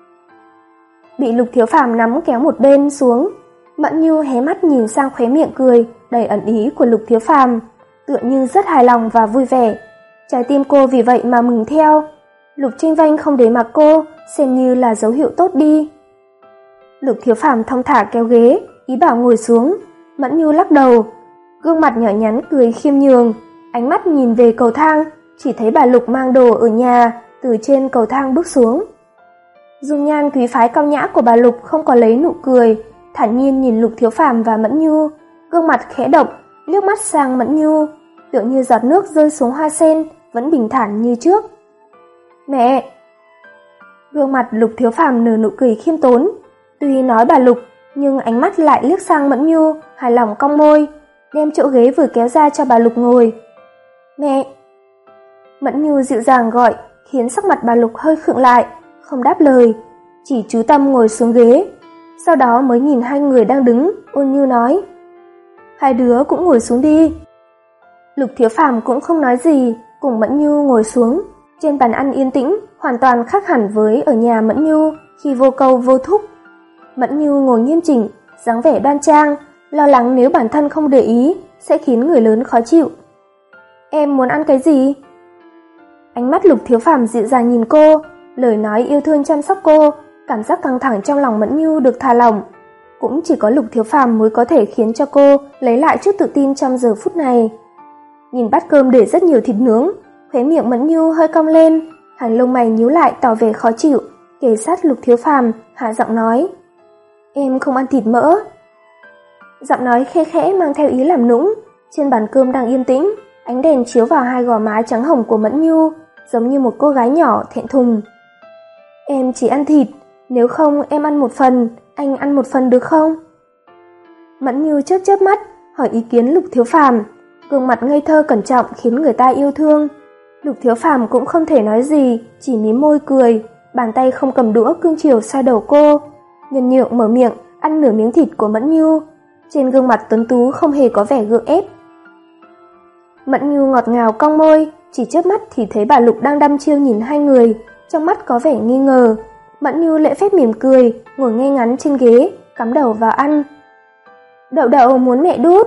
Bị Lục Thiếu Phàm nắm kéo một bên xuống, Mẫn Nhu hé mắt nhìn sang khóe miệng cười đầy ẩn ý của Lục Thiếu Phàm, tựa như rất hài lòng và vui vẻ. Trái tim cô vì vậy mà mừng theo. Lục Tranh Vanh không để mặc cô, xem như là dấu hiệu tốt đi. Lục Thiếu Phàm thong thả kéo ghế, ý bảo ngồi xuống. Mẫn Nhu lắc đầu, gương mặt nhỏ nhắn cười khiêm nhường, ánh mắt nhìn về cầu thang, chỉ thấy bà Lục mang đồ ở nhà, từ trên cầu thang bước xuống. Dung nhan quý phái cao nhã của bà Lục không có lấy nụ cười, thản nhiên nhìn Lục Thiếu Phàm và Mẫn Nhu, gương mặt khẽ động, liếc mắt sang Mẫn Nhu, tựa như giọt nước rơi xuống hoa sen, vẫn bình thản như trước. "Mẹ!" Gương mặt Lục Thiếu Phàm nở nụ cười khiêm tốn, tuy nói bà Lục, nhưng ánh mắt lại liếc sang Mẫn Nhu, hài lòng cong môi, đem chỗ ghế vừa kéo ra cho bà Lục ngồi. Mẹ! Mẫn Nhu dịu dàng gọi, khiến sắc mặt bà Lục hơi khựng lại, không đáp lời, chỉ chú tâm ngồi xuống ghế. Sau đó mới nhìn hai người đang đứng, ôn nhu nói: Hai đứa cũng ngồi xuống đi. Lục Thiếu Phàm cũng không nói gì, cùng Mẫn Nhu ngồi xuống. Trên bàn ăn yên tĩnh, hoàn toàn khác hẳn với ở nhà Mẫn Nhu khi vô câu vô thúc. Mẫn Nhu ngồi nghiêm chỉnh, dáng vẻ đoan trang, lo lắng nếu bản thân không để ý sẽ khiến người lớn khó chịu. Em muốn ăn cái gì? Ánh mắt Lục Thiếu Phàm dịu dàng nhìn cô, lời nói yêu thương chăm sóc cô, cảm giác căng thẳng trong lòng Mẫn Nhu được thả lỏng. Cũng chỉ có Lục Thiếu Phàm mới có thể khiến cho cô lấy lại chút tự tin trong giờ phút này. Nhìn bát cơm để rất nhiều thịt nướng, khóe miệng Mẫn Nhu hơi cong lên, hàng lông mày nhíu lại tỏ vẻ khó chịu, kề sát Lục Thiếu Phàm, hạ giọng nói: Em không ăn thịt mỡ. Giọng nói khe khẽ mang theo ý làm nũng. Trên bàn cơm đang yên tĩnh, ánh đèn chiếu vào hai gò má trắng hồng của Mẫn Nhu, giống như một cô gái nhỏ thẹn thùng. Em chỉ ăn thịt, nếu không em ăn một phần, anh ăn một phần được không? Mẫn Nhu chớp chớp mắt, hỏi ý kiến Lục Thiếu Phàm, gương mặt ngây thơ cẩn trọng khiến người ta yêu thương. Lục Thiếu Phàm cũng không thể nói gì, chỉ mím môi cười, bàn tay không cầm đũa cương chiều xoa đầu cô, nhân nhượng mở miệng ăn nửa miếng thịt của Mẫn Nhu. Trên gương mặt tuấn tú không hề có vẻ gượng ép. Mẫn Nhu ngọt ngào cong môi, chỉ chớp mắt thì thấy bà Lục đang đăm chiêu nhìn hai người, trong mắt có vẻ nghi ngờ. Mẫn Nhu lễ phép mỉm cười, ngồi ngay ngắn trên ghế, cắm đầu vào ăn. Đậu đậu muốn mẹ đút.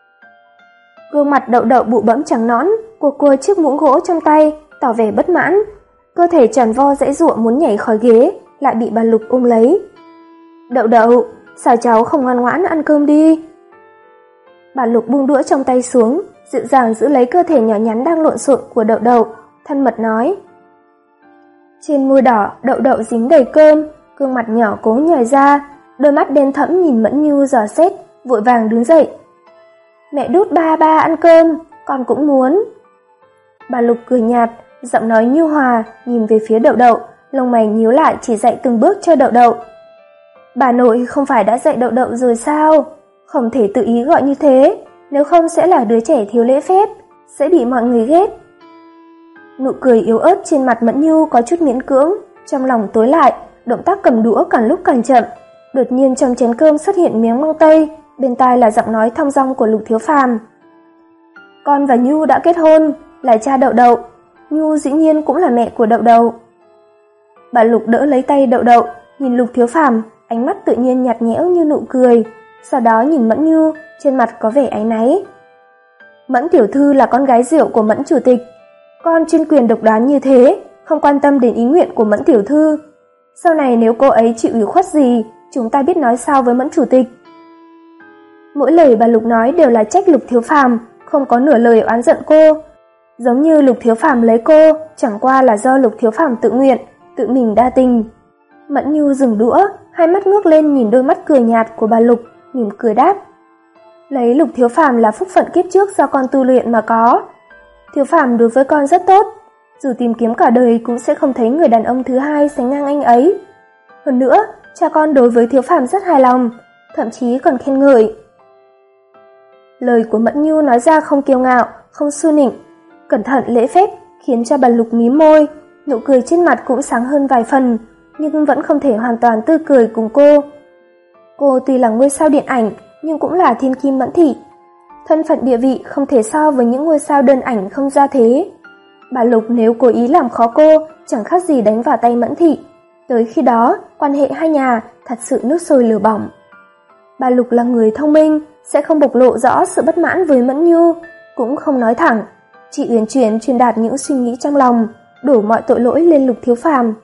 Gương mặt đậu đậu bụ bẫm trắng nõn, cua cua chiếc muỗng gỗ trong tay, tỏ vẻ bất mãn. Cơ thể tròn vo giãy giụa muốn nhảy khỏi ghế, lại bị bà Lục ôm lấy. Đậu đậu, sao cháu không ngoan ngoãn ăn cơm đi? Bà Lục buông đũa trong tay xuống, dịu dàng giữ lấy cơ thể nhỏ nhắn đang lộn xộn của đậu đậu, thân mật nói. Trên môi đỏ, đậu đậu dính đầy cơm, gương mặt nhỏ cố nhòi ra, đôi mắt đen thẫm nhìn Mẫn Nhu dò xét, vội vàng đứng dậy. Mẹ đút ba ba ăn cơm, con cũng muốn. Bà Lục cười nhạt, giọng nói nhu hòa, nhìn về phía đậu đậu, lông mày nhíu lại chỉ dạy từng bước cho đậu đậu. Bà nội không phải đã dạy đậu đậu rồi sao? Không thể tự ý gọi như thế, nếu không sẽ là đứa trẻ thiếu lễ phép, sẽ bị mọi người ghét. Nụ cười yếu ớt trên mặt Mẫn Nhu có chút miễn cưỡng, trong lòng tối lại, động tác cầm đũa càng lúc càng chậm. Đột nhiên trong chén cơm xuất hiện miếng măng tây, bên tai là giọng nói thong dong của Lục Thiếu Phàm. Con và Nhu đã kết hôn, là cha đậu đậu, Nhu dĩ nhiên cũng là mẹ của đậu đậu. Bà Lục đỡ lấy tay đậu đậu, nhìn Lục Thiếu Phàm, ánh mắt tự nhiên nhạt nhẽo như nụ cười, sau đó nhìn Mẫn Nhu, trên mặt có vẻ áy náy. Mẫn tiểu thư là con gái rượu của Mẫn chủ tịch, con chuyên quyền độc đoán như thế, không quan tâm đến ý nguyện của Mẫn tiểu thư. Sau này nếu cô ấy chịu ủy khuất gì, chúng ta biết nói sao với Mẫn chủ tịch. Mỗi lời bà Lục nói đều là trách Lục Thiếu Phàm, không có nửa lời oán giận cô. Giống như Lục Thiếu Phàm lấy cô, chẳng qua là do Lục Thiếu Phàm tự nguyện, tự mình đa tình. Mẫn Nhu dừng đũa, hai mắt ngước lên nhìn đôi mắt cười nhạt của bà Lục, mỉm cười đáp. Lấy Lục Thiếu Phàm là phúc phận kiếp trước do con tu luyện mà có. Thiếu Phàm đối với con rất tốt, dù tìm kiếm cả đời cũng sẽ không thấy người đàn ông thứ hai sánh ngang anh ấy. Hơn nữa, cha con đối với Thiếu Phàm rất hài lòng, thậm chí còn khen ngợi. Lời của Mẫn Nhu nói ra không kiêu ngạo, không su nịnh, cẩn thận lễ phép, khiến cho bà Lục mím môi, nụ cười trên mặt cũng sáng hơn vài phần, nhưng vẫn không thể hoàn toàn tươi cười cùng cô. Cô tuy là ngôi sao điện ảnh, nhưng cũng là thiên kim Mẫn thị. Thân phận địa vị không thể so với những ngôi sao đơn ảnh không ra thế. Bà Lục nếu cố ý làm khó cô, chẳng khác gì đánh vào tay Mẫn thị. Tới khi đó, quan hệ hai nhà thật sự nước sôi lửa bỏng. Bà Lục là người thông minh, sẽ không bộc lộ rõ sự bất mãn với Mẫn Nhu, cũng không nói thẳng, chỉ uyển chuyển truyền đạt những suy nghĩ trong lòng, đổ mọi tội lỗi lên Lục Thiếu Phàm.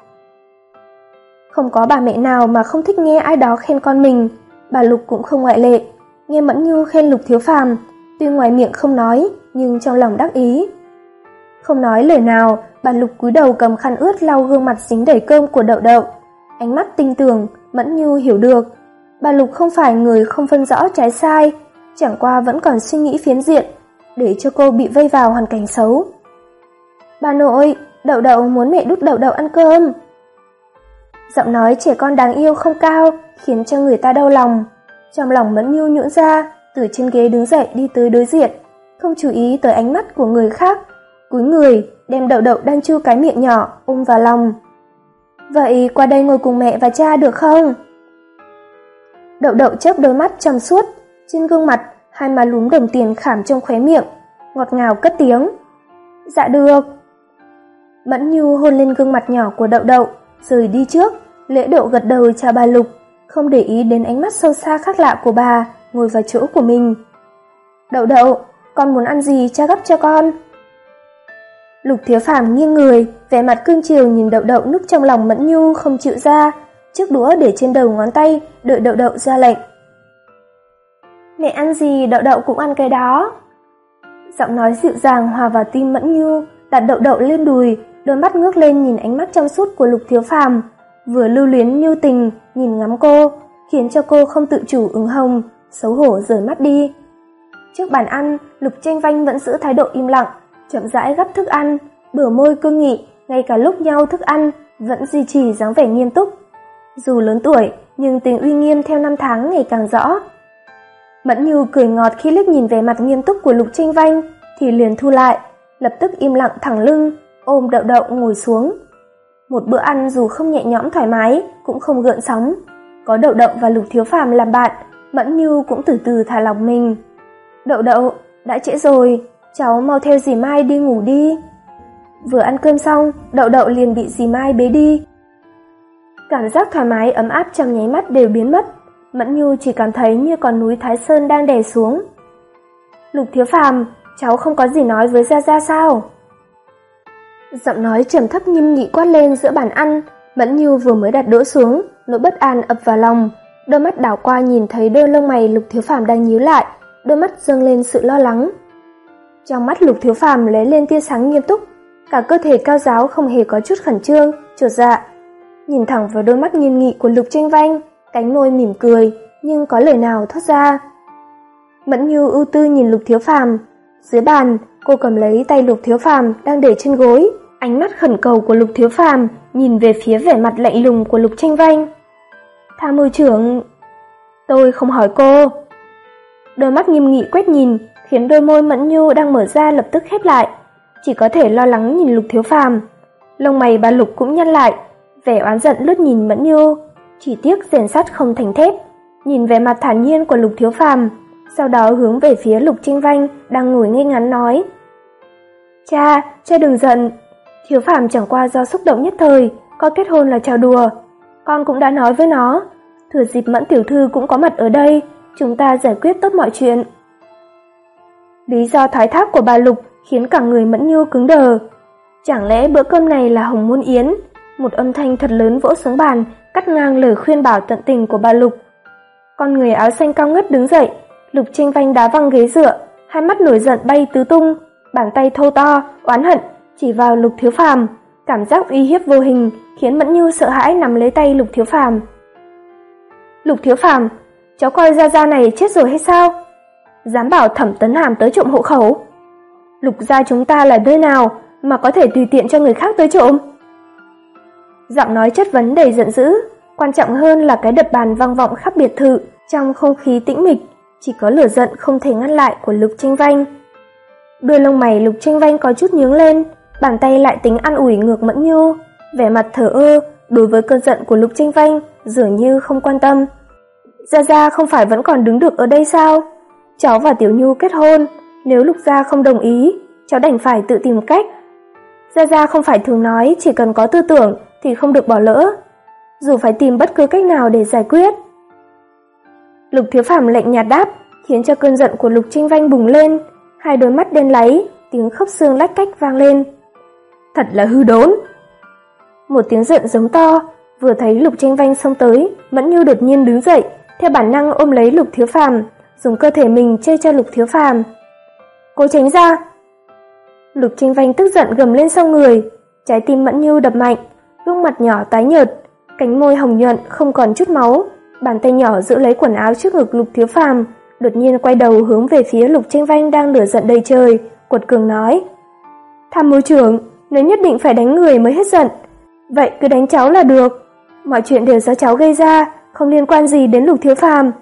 Không có bà mẹ nào mà không thích nghe ai đó khen con mình, bà Lục cũng không ngoại lệ. Nghe Mẫn Nhu khen Lục Thiếu Phàm, tuy ngoài miệng không nói, nhưng trong lòng đắc ý. Không nói lời nào, bà Lục cúi đầu cầm khăn ướt lau gương mặt dính đầy cơm của đậu đậu. Ánh mắt tinh tường, Mẫn Nhu hiểu được. Bà Lục không phải người không phân rõ trái sai, chẳng qua vẫn còn suy nghĩ phiến diện, để cho cô bị vây vào hoàn cảnh xấu. Bà nội, đậu đậu muốn mẹ đút đậu đậu ăn cơm. Giọng nói trẻ con đáng yêu không cao, khiến cho người ta đau lòng. Trong lòng Mẫn Nhu nhũn ra, từ trên ghế đứng dậy đi tới đối diện, không chú ý tới ánh mắt của người khác, cúi người, đem Đậu Đậu đang chu cái miệng nhỏ ôm vào lòng. Vậy qua đây ngồi cùng mẹ và cha được không? Đậu Đậu chớp đôi mắt trong suốt, trên gương mặt hai má lúm đồng tiền khảm trong khóe miệng, ngọt ngào cất tiếng. Dạ được. Mẫn Nhu hôn lên gương mặt nhỏ của Đậu Đậu, rồi đi trước, lễ độ gật đầu chào bà Lục, không để ý đến ánh mắt sâu xa khác lạ của bà, ngồi vào chỗ của mình. Đậu Đậu, con muốn ăn gì cha gấp cho con? Lục Thiếu Phàm nghiêng người, vẻ mặt cương chiều nhìn Đậu Đậu núp trong lòng Mẫn Nhu không chịu ra, chiếc đũa để trên đầu ngón tay, đợi Đậu Đậu ra lệnh. Mẹ ăn gì Đậu Đậu cũng ăn cái đó. Giọng nói dịu dàng hòa vào tim Mẫn Nhu, đặt Đậu Đậu lên đùi, đôi mắt ngước lên nhìn ánh mắt trong suốt của Lục Thiếu Phàm, vừa lưu luyến nhu tình nhìn ngắm cô, khiến cho cô không tự chủ ửng hồng, xấu hổ rời mắt đi. Trước bàn ăn, Lục Tranh Vanh vẫn giữ thái độ im lặng, chậm rãi gắp thức ăn, bờ môi cương nghị, ngay cả lúc nhau thức ăn vẫn duy trì dáng vẻ nghiêm túc. Dù lớn tuổi, nhưng tính uy nghiêm theo năm tháng ngày càng rõ. Mẫn Nhu cười ngọt khi liếc nhìn vẻ mặt nghiêm túc của Lục Tranh Vanh, thì liền thu lại, lập tức im lặng thẳng lưng, ôm Đậu Đậu ngồi xuống. Một bữa ăn dù không nhẹ nhõm thoải mái, cũng không gợn sóng. Có Đậu Đậu và Lục Thiếu Phàm làm bạn, Mẫn Nhu cũng từ từ thả lỏng mình. Đậu Đậu, đã trễ rồi, cháu mau theo dì Mai đi ngủ đi. Vừa ăn cơm xong, Đậu Đậu liền bị dì Mai bế đi. Cảm giác thoải mái ấm áp trong nháy mắt đều biến mất. Mẫn Nhu chỉ cảm thấy như con núi Thái Sơn đang đè xuống. Lục Thiếu Phàm, cháu không có gì nói với Gia Gia sao? Giọng nói trầm thấp nghiêm nghị quát lên giữa bàn ăn. Mẫn Nhu vừa mới đặt đũa xuống, nỗi bất an ập vào lòng, đôi mắt đảo qua nhìn thấy đôi lông mày Lục Thiếu Phàm đang nhíu lại, đôi mắt dâng lên sự lo lắng. Trong mắt Lục Thiếu Phàm lóe lên tia sáng nghiêm túc, cả cơ thể cao ráo không hề có chút khẩn trương, chột dạ. Nhìn thẳng vào đôi mắt nghiêm nghị của Lục Tranh Vanh, cánh môi mỉm cười, nhưng có lời nào thốt ra. Mẫn Nhu ưu tư nhìn Lục Thiếu Phàm, dưới bàn, cô cầm lấy tay Lục Thiếu Phàm đang để trên gối, ánh mắt khẩn cầu của Lục Thiếu Phàm nhìn về phía vẻ mặt lạnh lùng của Lục Tranh Vanh. Tham mưu trưởng, tôi không hỏi cô. Đôi mắt nghiêm nghị quét nhìn, khiến đôi môi Mẫn Nhu đang mở ra lập tức khép lại, chỉ có thể lo lắng nhìn Lục Thiếu Phàm. Lông mày bà Lục cũng nhăn lại, vẻ oán giận lướt nhìn Mẫn Nhu, chỉ tiếc rèn sắt không thành thép, nhìn vẻ mặt thản nhiên của Lục Thiếu Phàm, sau đó hướng về phía Lục Tranh Vanh đang ngồi ngay ngắn nói: "Cha, cha đừng giận, Thiếu Phàm chẳng qua do xúc động nhất thời, có kết hôn là trò đùa. Con cũng đã nói với nó, thừa dịp Mẫn tiểu thư cũng có mặt ở đây, chúng ta giải quyết tốt mọi chuyện." Lý do thoái thác của bà Lục khiến cả người Mẫn Nhu cứng đờ. Chẳng lẽ bữa cơm này là hồng môn yến? Một âm thanh thật lớn vỗ xuống bàn, cắt ngang lời khuyên bảo tận tình của bà Lục. Con người áo xanh cao ngất đứng dậy, Lục Tranh Vanh đá văng ghế dựa, hai mắt nổi giận bay tứ tung, bàn tay thô to, oán hận chỉ vào Lục Thiếu Phàm, cảm giác uy hiếp vô hình khiến Mẫn Nhu sợ hãi nắm lấy tay Lục Thiếu Phàm. "Lục Thiếu Phàm, cháu coi Gia Gia này chết rồi hay sao? Dám bảo Thẩm Tấn Hàm tới trộm hộ khẩu? Lục gia chúng ta là nơi nào mà có thể tùy tiện cho người khác tới trộm?" Giọng nói chất vấn đầy giận dữ, quan trọng hơn là cái đập bàn vang vọng khắp biệt thự, trong không khí tĩnh mịch, chỉ có lửa giận không thể ngăn lại của Lục Tranh Vanh. Đôi lông mày Lục Tranh Vanh có chút nhướng lên, bàn tay lại tính an ủi ngược Mẫn Nhu, vẻ mặt thờ ơ đối với cơn giận của Lục Tranh Vanh dường như không quan tâm. Gia Gia không phải vẫn còn đứng được ở đây sao? Cháu và Tiểu Nhu kết hôn, nếu Lục gia không đồng ý, cháu đành phải tự tìm cách. Gia Gia không phải thường nói chỉ cần có tư tưởng thì không được bỏ lỡ, dù phải tìm bất cứ cách nào để giải quyết. Lục Thiếu Phàm lạnh nhạt đáp, khiến cho cơn giận của Lục Tranh Vanh bùng lên, hai đôi mắt đen láy, tiếng khớp xương lách cách vang lên. Thật là hư đốn. Một tiếng giận giống to, vừa thấy Lục Tranh Vanh xông tới, Mẫn Nhu đột nhiên đứng dậy, theo bản năng ôm lấy Lục Thiếu Phàm, dùng cơ thể mình chơi cho Lục Thiếu Phàm. "Cô tránh ra!" Lục Tranh Vanh tức giận gầm lên sau người, trái tim Mẫn Nhu đập mạnh, gương mặt nhỏ tái nhợt, cánh môi hồng nhuận không còn chút máu, bàn tay nhỏ giữ lấy quần áo trước ngực Lục Thiếu Phàm, đột nhiên quay đầu hướng về phía Lục Tranh Vanh đang lửa giận đầy trời, quật cường nói: "Tham mưu trưởng, nếu nhất định phải đánh người mới hết giận, vậy cứ đánh cháu là được. Mọi chuyện đều do cháu gây ra, không liên quan gì đến Lục Thiếu Phàm."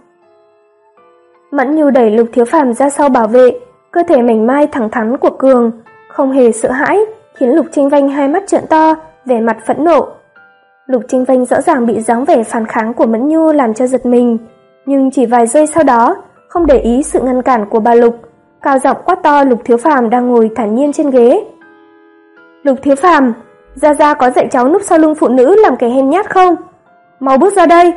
Mẫn Nhu đẩy Lục Thiếu Phàm ra sau bảo vệ, cơ thể mảnh mai thẳng thắn của cường, không hề sợ hãi, khiến Lục Tranh Vanh hai mắt trợn to, vẻ mặt phẫn nộ. Lục Tranh Vanh rõ ràng bị dáng vẻ phản kháng của Mẫn Nhu làm cho giật mình, nhưng chỉ vài giây sau đó, không để ý sự ngăn cản của bà Lục, cao giọng quát to Lục Thiếu Phàm đang ngồi thản nhiên trên ghế. "Lục Thiếu Phàm, Gia Gia có dạy cháu núp sau lưng phụ nữ làm kẻ hèn nhát không? Mau bước ra đây!"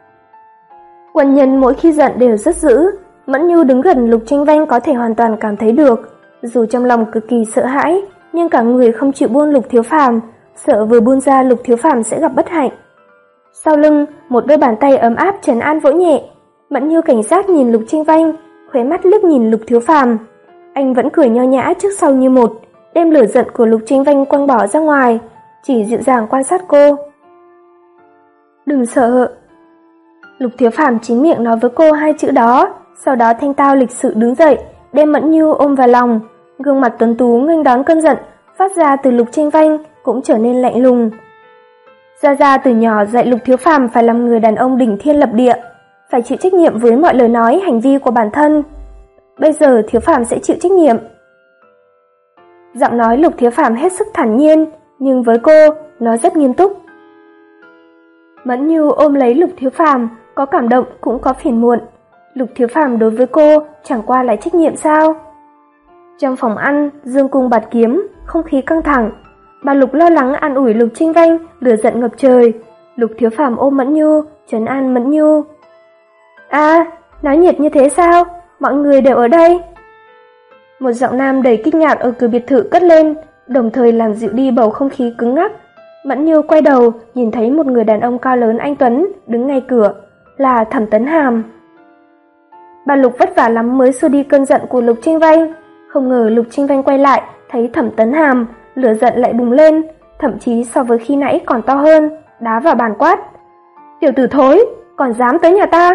Quân nhân mỗi khi giận đều rất dữ, Mẫn Nhu đứng gần Lục Tranh Vanh có thể hoàn toàn cảm thấy được, dù trong lòng cực kỳ sợ hãi, nhưng cả người không chịu buông Lục Thiếu Phàm, sợ vừa buông ra Lục Thiếu Phàm sẽ gặp bất hạnh. Sau lưng, một đôi bàn tay ấm áp trấn an vỗ nhẹ, Mẫn Nhu cảnh giác nhìn Lục Tranh Vanh, khóe mắt liếc nhìn Lục Thiếu Phàm. Anh vẫn cười nho nhã trước sau như một, đem lửa giận của Lục Tranh Vanh quăng bỏ ra ngoài, chỉ dịu dàng quan sát cô. "Đừng sợ." Lục Thiếu Phàm chính miệng nói với cô hai chữ đó, sau đó thanh tao lịch sự đứng dậy, đem Mẫn Nhu ôm vào lòng, gương mặt tuấn tú nghênh đón cơn giận phát ra từ Lục Tranh Vanh cũng trở nên lạnh lùng. Gia Gia từ nhỏ dạy Lục Thiếu Phàm phải làm người đàn ông đỉnh thiên lập địa, phải chịu trách nhiệm với mọi lời nói, hành vi của bản thân. Bây giờ Thiếu Phàm sẽ chịu trách nhiệm. Giọng nói Lục Thiếu Phàm hết sức thản nhiên, nhưng với cô, nó rất nghiêm túc. Mẫn Nhu ôm lấy Lục Thiếu Phàm, có cảm động cũng có phiền muộn. Lục Thiếu Phàm đối với cô chẳng qua là trách nhiệm sao? Trong phòng ăn, dương cung bạt kiếm, không khí căng thẳng. Bà Lục lo lắng an ủi Lục Tranh Vanh, lửa giận ngập trời. Lục Thiếu Phàm ôm Mẫn Nhu, trấn an Mẫn Nhu. "À, náo nhiệt như thế sao? Mọi người đều ở đây." Một giọng nam đầy kinh ngạc ở cửa biệt thự cất lên, đồng thời làm dịu đi bầu không khí cứng ngắc. Mẫn Nhu quay đầu, nhìn thấy một người đàn ông cao lớn anh tuấn đứng ngay cửa, là Thẩm Tấn Hàm. Bà Lục vất vả lắm mới xua đi cơn giận của Lục Tranh Vanh, không ngờ Lục Tranh Vanh quay lại, thấy Thẩm Tấn Hàm, lửa giận lại bùng lên, thậm chí so với khi nãy còn to hơn, đá vào bàn quát. "Tiểu tử thối, còn dám tới nhà ta?"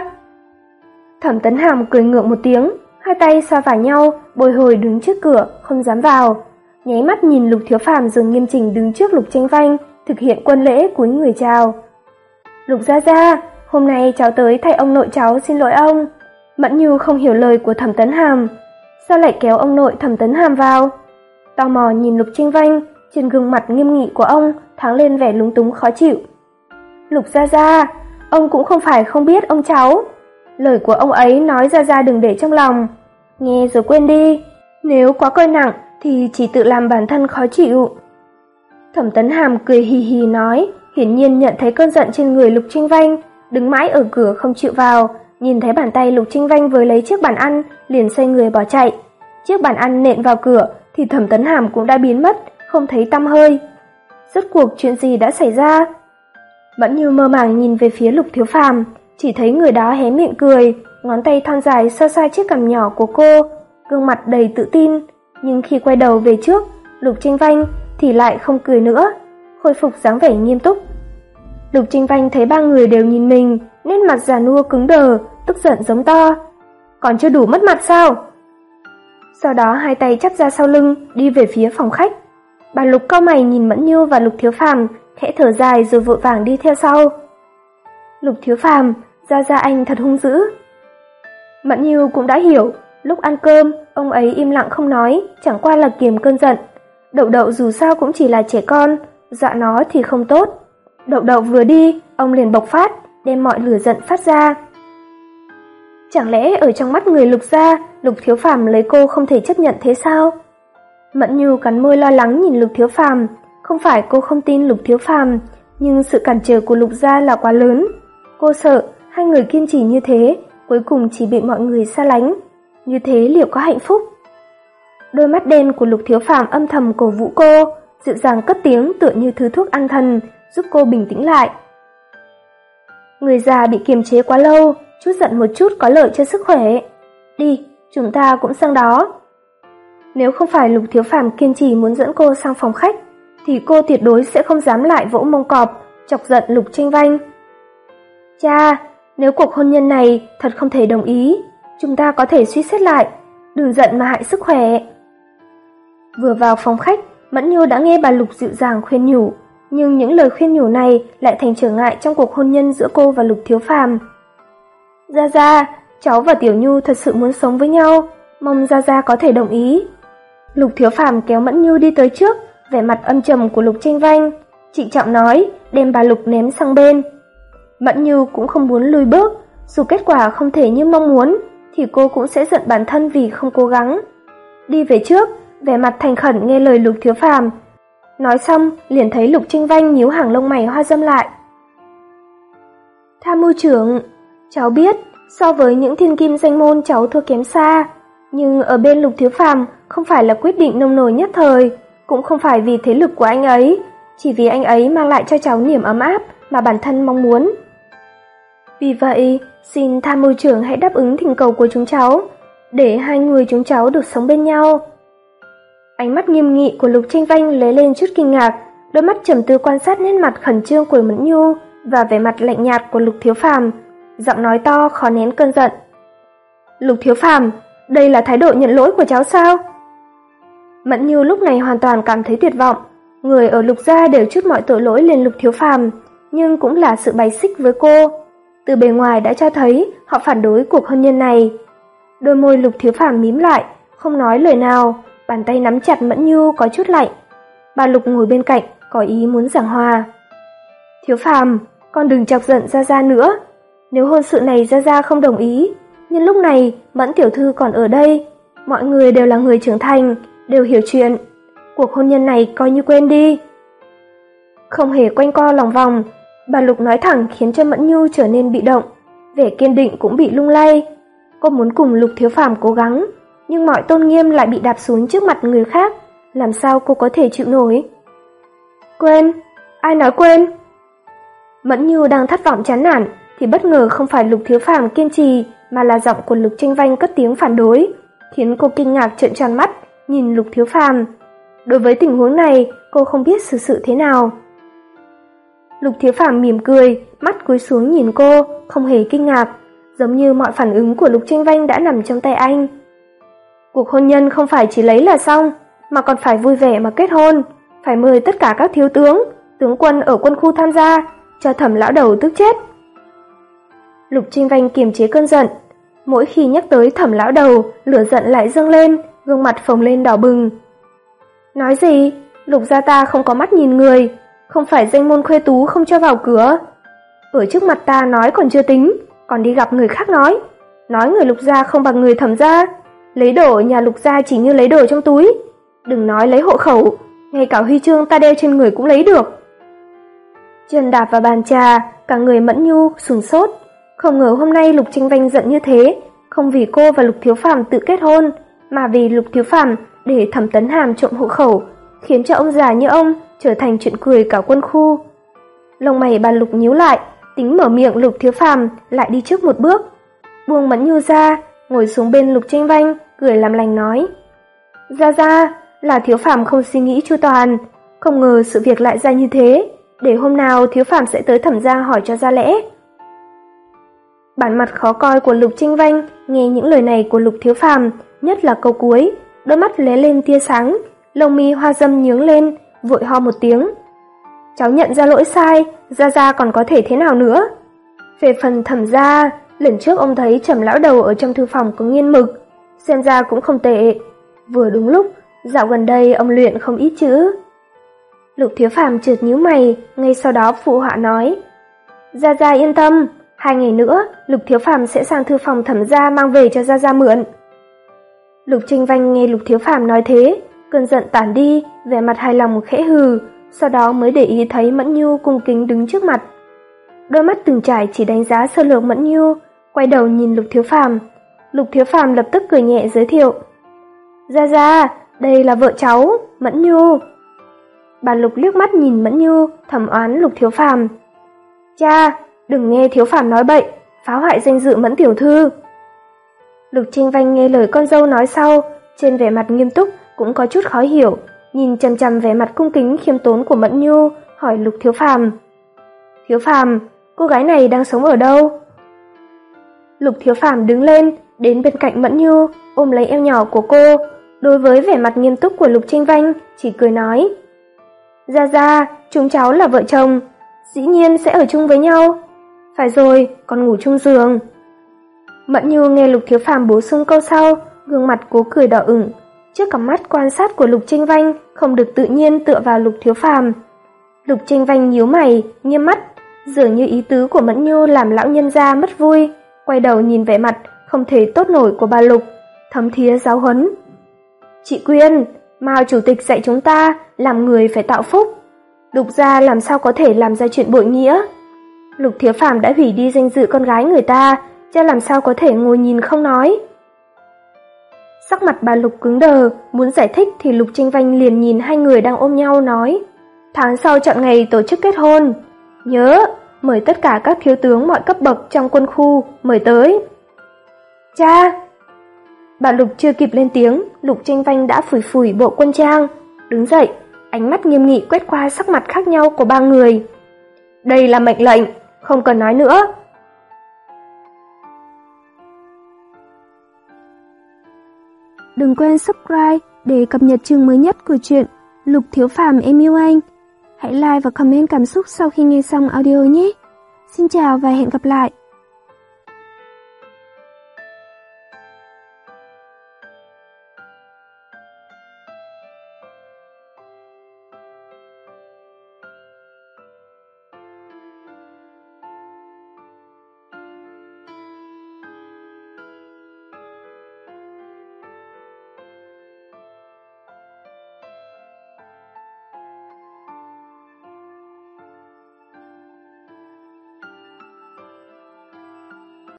Thẩm Tấn Hàm cười ngượng một tiếng, hai tay xoa vào nhau, bồi hồi đứng trước cửa, không dám vào. Nháy mắt nhìn Lục Thiếu Phàm dường nghiêm chỉnh đứng trước Lục Tranh Vanh, thực hiện quân lễ cúi người chào. "Lục Gia Gia, hôm nay cháu tới thay ông nội cháu xin lỗi ông." Mẫn Nhu không hiểu lời của Thẩm Tấn Hàm, sao lại kéo ông nội Thẩm Tấn Hàm vào? Tò mò nhìn Lục Tranh Vanh, trên gương mặt nghiêm nghị của ông thoáng lên vẻ lúng túng khó chịu. "Lục Gia Gia, ông cũng không phải không biết ông cháu. Lời của ông ấy nói Gia Gia đừng để trong lòng, nghe rồi quên đi, nếu quá coi nặng thì chỉ tự làm bản thân khó chịu." Thẩm Tấn Hàm cười hì hì nói, hiển nhiên nhận thấy cơn giận trên người Lục Tranh Vanh, đứng mãi ở cửa không chịu vào, nhìn thấy bàn tay Lục Tranh Vanh với lấy chiếc bàn ăn, liền xoay người bỏ chạy. Chiếc bàn ăn nện vào cửa thì Thẩm Tấn Hàm cũng đã biến mất, không thấy tăm hơi. Rốt cuộc chuyện gì đã xảy ra? Mẫn Nhu mơ màng nhìn về phía Lục Thiếu Phàm, chỉ thấy người đó hé miệng cười, ngón tay thon dài xoa xoa chiếc cằm nhỏ của cô, gương mặt đầy tự tin, nhưng khi quay đầu về trước, Lục Tranh Vanh thì lại không cười nữa, khôi phục dáng vẻ nghiêm túc. Lục Tranh Vanh thấy ba người đều nhìn mình, nét mặt già nua cứng đờ, tức giận giống to. "Còn chưa đủ mất mặt sao?" Sau đó hai tay chắp ra sau lưng, đi về phía phòng khách. Bà Lục cau mày nhìn Mẫn Nhu và Lục Thiếu Phàm, khẽ thở dài rồi vội vàng đi theo sau. "Lục Thiếu Phàm, Gia Gia anh thật hung dữ." Mẫn Nhu cũng đã hiểu, lúc ăn cơm, ông ấy im lặng không nói, chẳng qua là kiềm cơn giận. Đậu Đậu dù sao cũng chỉ là trẻ con, dọa nó thì không tốt. Đậu Đậu vừa đi, ông liền bộc phát, đem mọi lửa giận phát ra. Chẳng lẽ ở trong mắt người Lục gia, Lục Thiếu Phàm lấy cô không thể chấp nhận thế sao? Mẫn Nhu cắn môi lo lắng nhìn Lục Thiếu Phàm, không phải cô không tin Lục Thiếu Phàm, nhưng sự cản trở của Lục gia là quá lớn. Cô sợ hai người kiên trì như thế, cuối cùng chỉ bị mọi người xa lánh. Như thế liệu có hạnh phúc? Đôi mắt đen của Lục Thiếu Phàm âm thầm cổ vũ cô, dịu dàng cất tiếng tựa như thứ thuốc an thần, giúp cô bình tĩnh lại. Người già bị kiềm chế quá lâu, chút giận một chút có lợi cho sức khỏe. Đi, chúng ta cũng sang đó. Nếu không phải Lục Thiếu Phàm kiên trì muốn dẫn cô sang phòng khách, thì cô tuyệt đối sẽ không dám lại vỗ mông cọp, chọc giận Lục Tranh Vanh. Cha, nếu cuộc hôn nhân này thật không thể đồng ý, chúng ta có thể suy xét lại, đừng giận mà hại sức khỏe. Vừa vào phòng khách, Mẫn Nhu đã nghe bà Lục dịu dàng khuyên nhủ, nhưng những lời khuyên nhủ này lại thành trở ngại trong cuộc hôn nhân giữa cô và Lục Thiếu Phàm. Gia Gia, cháu và Tiểu Nhu thật sự muốn sống với nhau, mong Gia Gia có thể đồng ý. Lục Thiếu Phàm kéo Mẫn Nhu đi tới trước, vẻ mặt âm trầm của Lục Tranh Vanh, trịnh trọng nói, đem bà Lục ném sang bên. Mẫn Nhu cũng không muốn lùi bước, dù kết quả không thể như mong muốn, thì cô cũng sẽ giận bản thân vì không cố gắng. Đi về trước, vẻ mặt thành khẩn nghe lời Lục Thiếu Phàm. Nói xong, liền thấy Lục Tranh Vanh nhíu hàng lông mày hoa dâm lại. Tham mưu trưởng, cháu biết, so với những thiên kim danh môn cháu thua kém xa, nhưng ở bên Lục Thiếu Phàm không phải là quyết định nông nổi nhất thời, cũng không phải vì thế lực của anh ấy, chỉ vì anh ấy mang lại cho cháu niềm ấm áp mà bản thân mong muốn. Vì vậy, xin tham mưu trưởng hãy đáp ứng thỉnh cầu của chúng cháu, để hai người chúng cháu được sống bên nhau. Ánh mắt nghiêm nghị của Lục Tranh Vanh lóe lên chút kinh ngạc, đôi mắt trầm tư quan sát nét mặt khẩn trương của Mẫn Nhu và vẻ mặt lạnh nhạt của Lục Thiếu Phàm, giọng nói to khó nén cơn giận. Lục Thiếu Phàm, đây là thái độ nhận lỗi của cháu sao? Mẫn Nhu lúc này hoàn toàn cảm thấy tuyệt vọng, người ở Lục gia đều trút mọi tội lỗi lên Lục Thiếu Phàm, nhưng cũng là sự bài xích với cô. Từ bề ngoài đã cho thấy họ phản đối cuộc hôn nhân này. Đôi môi Lục Thiếu Phàm mím lại, không nói lời nào, bàn tay nắm chặt Mẫn Nhu có chút lạnh. Bà Lục ngồi bên cạnh, có ý muốn giảng hòa. Thiếu Phàm, con đừng chọc giận Gia Gia nữa. Nếu hôn sự này Gia Gia không đồng ý, nhưng lúc này Mẫn tiểu thư còn ở đây, mọi người đều là người trưởng thành, đều hiểu chuyện. Cuộc hôn nhân này coi như quên đi. Không hề quanh co lòng vòng, bà Lục nói thẳng khiến cho Mẫn Nhu trở nên bị động, vẻ kiên định cũng bị lung lay. Cô muốn cùng Lục Thiếu Phàm cố gắng, nhưng mọi tôn nghiêm lại bị đạp xuống trước mặt người khác, làm sao cô có thể chịu nổi? Quên? Ai nói quên? Mẫn Nhu đang thất vọng chán nản, thì bất ngờ không phải Lục Thiếu Phàm kiên trì, mà là giọng của Lục Tranh Vanh cất tiếng phản đối, khiến cô kinh ngạc trợn tròn mắt, nhìn Lục Thiếu Phàm. Đối với tình huống này, cô không biết xử sự thế nào. Lục Thiếu Phàm mỉm cười, mắt cúi xuống nhìn cô, không hề kinh ngạc, giống như mọi phản ứng của Lục Tranh Vanh đã nằm trong tay anh. Cuộc hôn nhân không phải chỉ lấy là xong, mà còn phải vui vẻ mà kết hôn, phải mời tất cả các thiếu tướng, tướng quân ở quân khu tham gia, cho Thẩm lão đầu tức chết. Lục Tranh Vanh kiềm chế cơn giận, mỗi khi nhắc tới Thẩm lão đầu, lửa giận lại dâng lên, gương mặt phồng lên đỏ bừng. Nói gì? Lục gia ta không có mắt nhìn người, không phải danh môn khuê tú không cho vào cửa. Ở trước mặt ta nói còn chưa tính, còn đi gặp người khác nói, nói người Lục gia không bằng người Thẩm gia, lấy đồ nhà Lục gia chỉ như lấy đồ trong túi, đừng nói lấy hộ khẩu, ngay cả huy chương ta đeo trên người cũng lấy được. Chân đạp vào bàn trà, cả người Mẫn Nhu sửng sốt, không ngờ hôm nay Lục Tranh Vanh giận như thế, không vì cô và Lục Thiếu Phàm tự kết hôn, mà vì Lục Thiếu Phàm để Thẩm Tấn Hàm trộm hộ khẩu, khiến cho ông già như ông trở thành chuyện cười cả quân khu. Lông mày bà Lục nhíu lại, tính mở miệng Lục Thiếu Phàm lại đi trước một bước, buông Mẫn Nhu ra, ngồi xuống bên Lục Tranh Vanh, cười làm lành nói: "Gia gia, là Thiếu Phàm không suy nghĩ chu toàn, không ngờ sự việc lại ra như thế, để hôm nào Thiếu Phàm sẽ tới Thẩm gia hỏi cho ra lẽ." Bản mặt khó coi của Lục Tranh Vanh nghe những lời này của Lục Thiếu Phàm, nhất là câu cuối, đôi mắt lóe lên tia sáng, lông mi hoa dâm nhướng lên, vội ho một tiếng. "Cháu nhận ra lỗi sai, Gia Gia còn có thể thế nào nữa?" Về phần Thẩm gia, lần trước ông thấy Trầm lão đầu ở trong thư phòng có nghiên mực, xem ra cũng không tệ. Vừa đúng lúc, dạo gần đây ông luyện không ít chữ. Lục Thiếu Phàm chợt nhíu mày, ngay sau đó phụ họa nói: "Gia Gia yên tâm, hai ngày nữa Lục Thiếu Phàm sẽ sang thư phòng Thẩm gia mang về cho Gia Gia mượn." Lục Tranh Vanh nghe Lục Thiếu Phàm nói thế, cơn giận tản đi, vẻ mặt hài lòng khẽ hừ, sau đó mới để ý thấy Mẫn Nhu cung kính đứng trước mặt. Đôi mắt từng trải chỉ đánh giá sơ lược Mẫn Nhu, quay đầu nhìn Lục Thiếu Phàm. Lục Thiếu Phàm lập tức cười nhẹ giới thiệu: "Gia Gia, đây là vợ cháu, Mẫn Nhu." Bà Lục liếc mắt nhìn Mẫn Nhu, thầm oán Lục Thiếu Phàm: "Cha, đừng nghe Thiếu Phàm nói bậy, phá hoại danh dự Mẫn tiểu thư." Lục Tranh Vanh nghe lời con dâu nói sau, trên vẻ mặt nghiêm túc cũng có chút khó hiểu, nhìn chằm chằm vẻ mặt cung kính khiêm tốn của Mẫn Nhu, hỏi Lục Thiếu Phàm: "Thiếu Phàm, cô gái này đang sống ở đâu?" Lục Thiếu Phàm đứng lên, đến bên cạnh Mẫn Nhu, ôm lấy eo nhỏ của cô, đối với vẻ mặt nghiêm túc của Lục Tranh Vanh, chỉ cười nói: "Gia Gia, chúng cháu là vợ chồng, dĩ nhiên sẽ ở chung với nhau. Phải rồi, còn ngủ chung giường." Mẫn Nhu nghe Lục Thiếu Phàm bổ sung câu sau, gương mặt cố cười đỏ ửng, Trước cặp mắt quan sát của Lục Chênh Vanh không được tự nhiên tựa vào Lục Thiếu Phàm. Lục Chênh Vanh nhíu mày, nghiêm mắt, dường như ý tứ của Mẫn Nhu làm lão nhân gia mất vui, quay đầu nhìn vẻ mặt không thể tốt nổi của bà Lục, thấm thía giáo huấn. Chị Quyên, Mao chủ tịch dạy chúng ta làm người phải tạo phúc. Lục gia làm sao có thể làm ra chuyện bội nghĩa? Lục Thiếu Phàm đã hủy đi danh dự con gái người ta, cha làm sao có thể ngồi nhìn không nói? Sắc mặt bà Lục cứng đờ, muốn giải thích thì Lục Chênh Vanh liền nhìn hai người đang ôm nhau nói, tháng sau chọn ngày tổ chức kết hôn. Nhớ, mời tất cả các thiếu tướng mọi cấp bậc trong quân khu, mời tới. Cha! Bà Lục chưa kịp lên tiếng, Lục Chênh Vanh đã phủi phủi bộ quân trang, đứng dậy, ánh mắt nghiêm nghị quét qua sắc mặt khác nhau của ba người. Đây là mệnh lệnh, không cần nói nữa. Đừng quên subscribe để cập nhật chương mới nhất của truyện Lục Thiếu Phàm Em Yêu Anh. Hãy like và comment cảm xúc sau khi nghe xong audio nhé. Xin chào và hẹn gặp lại.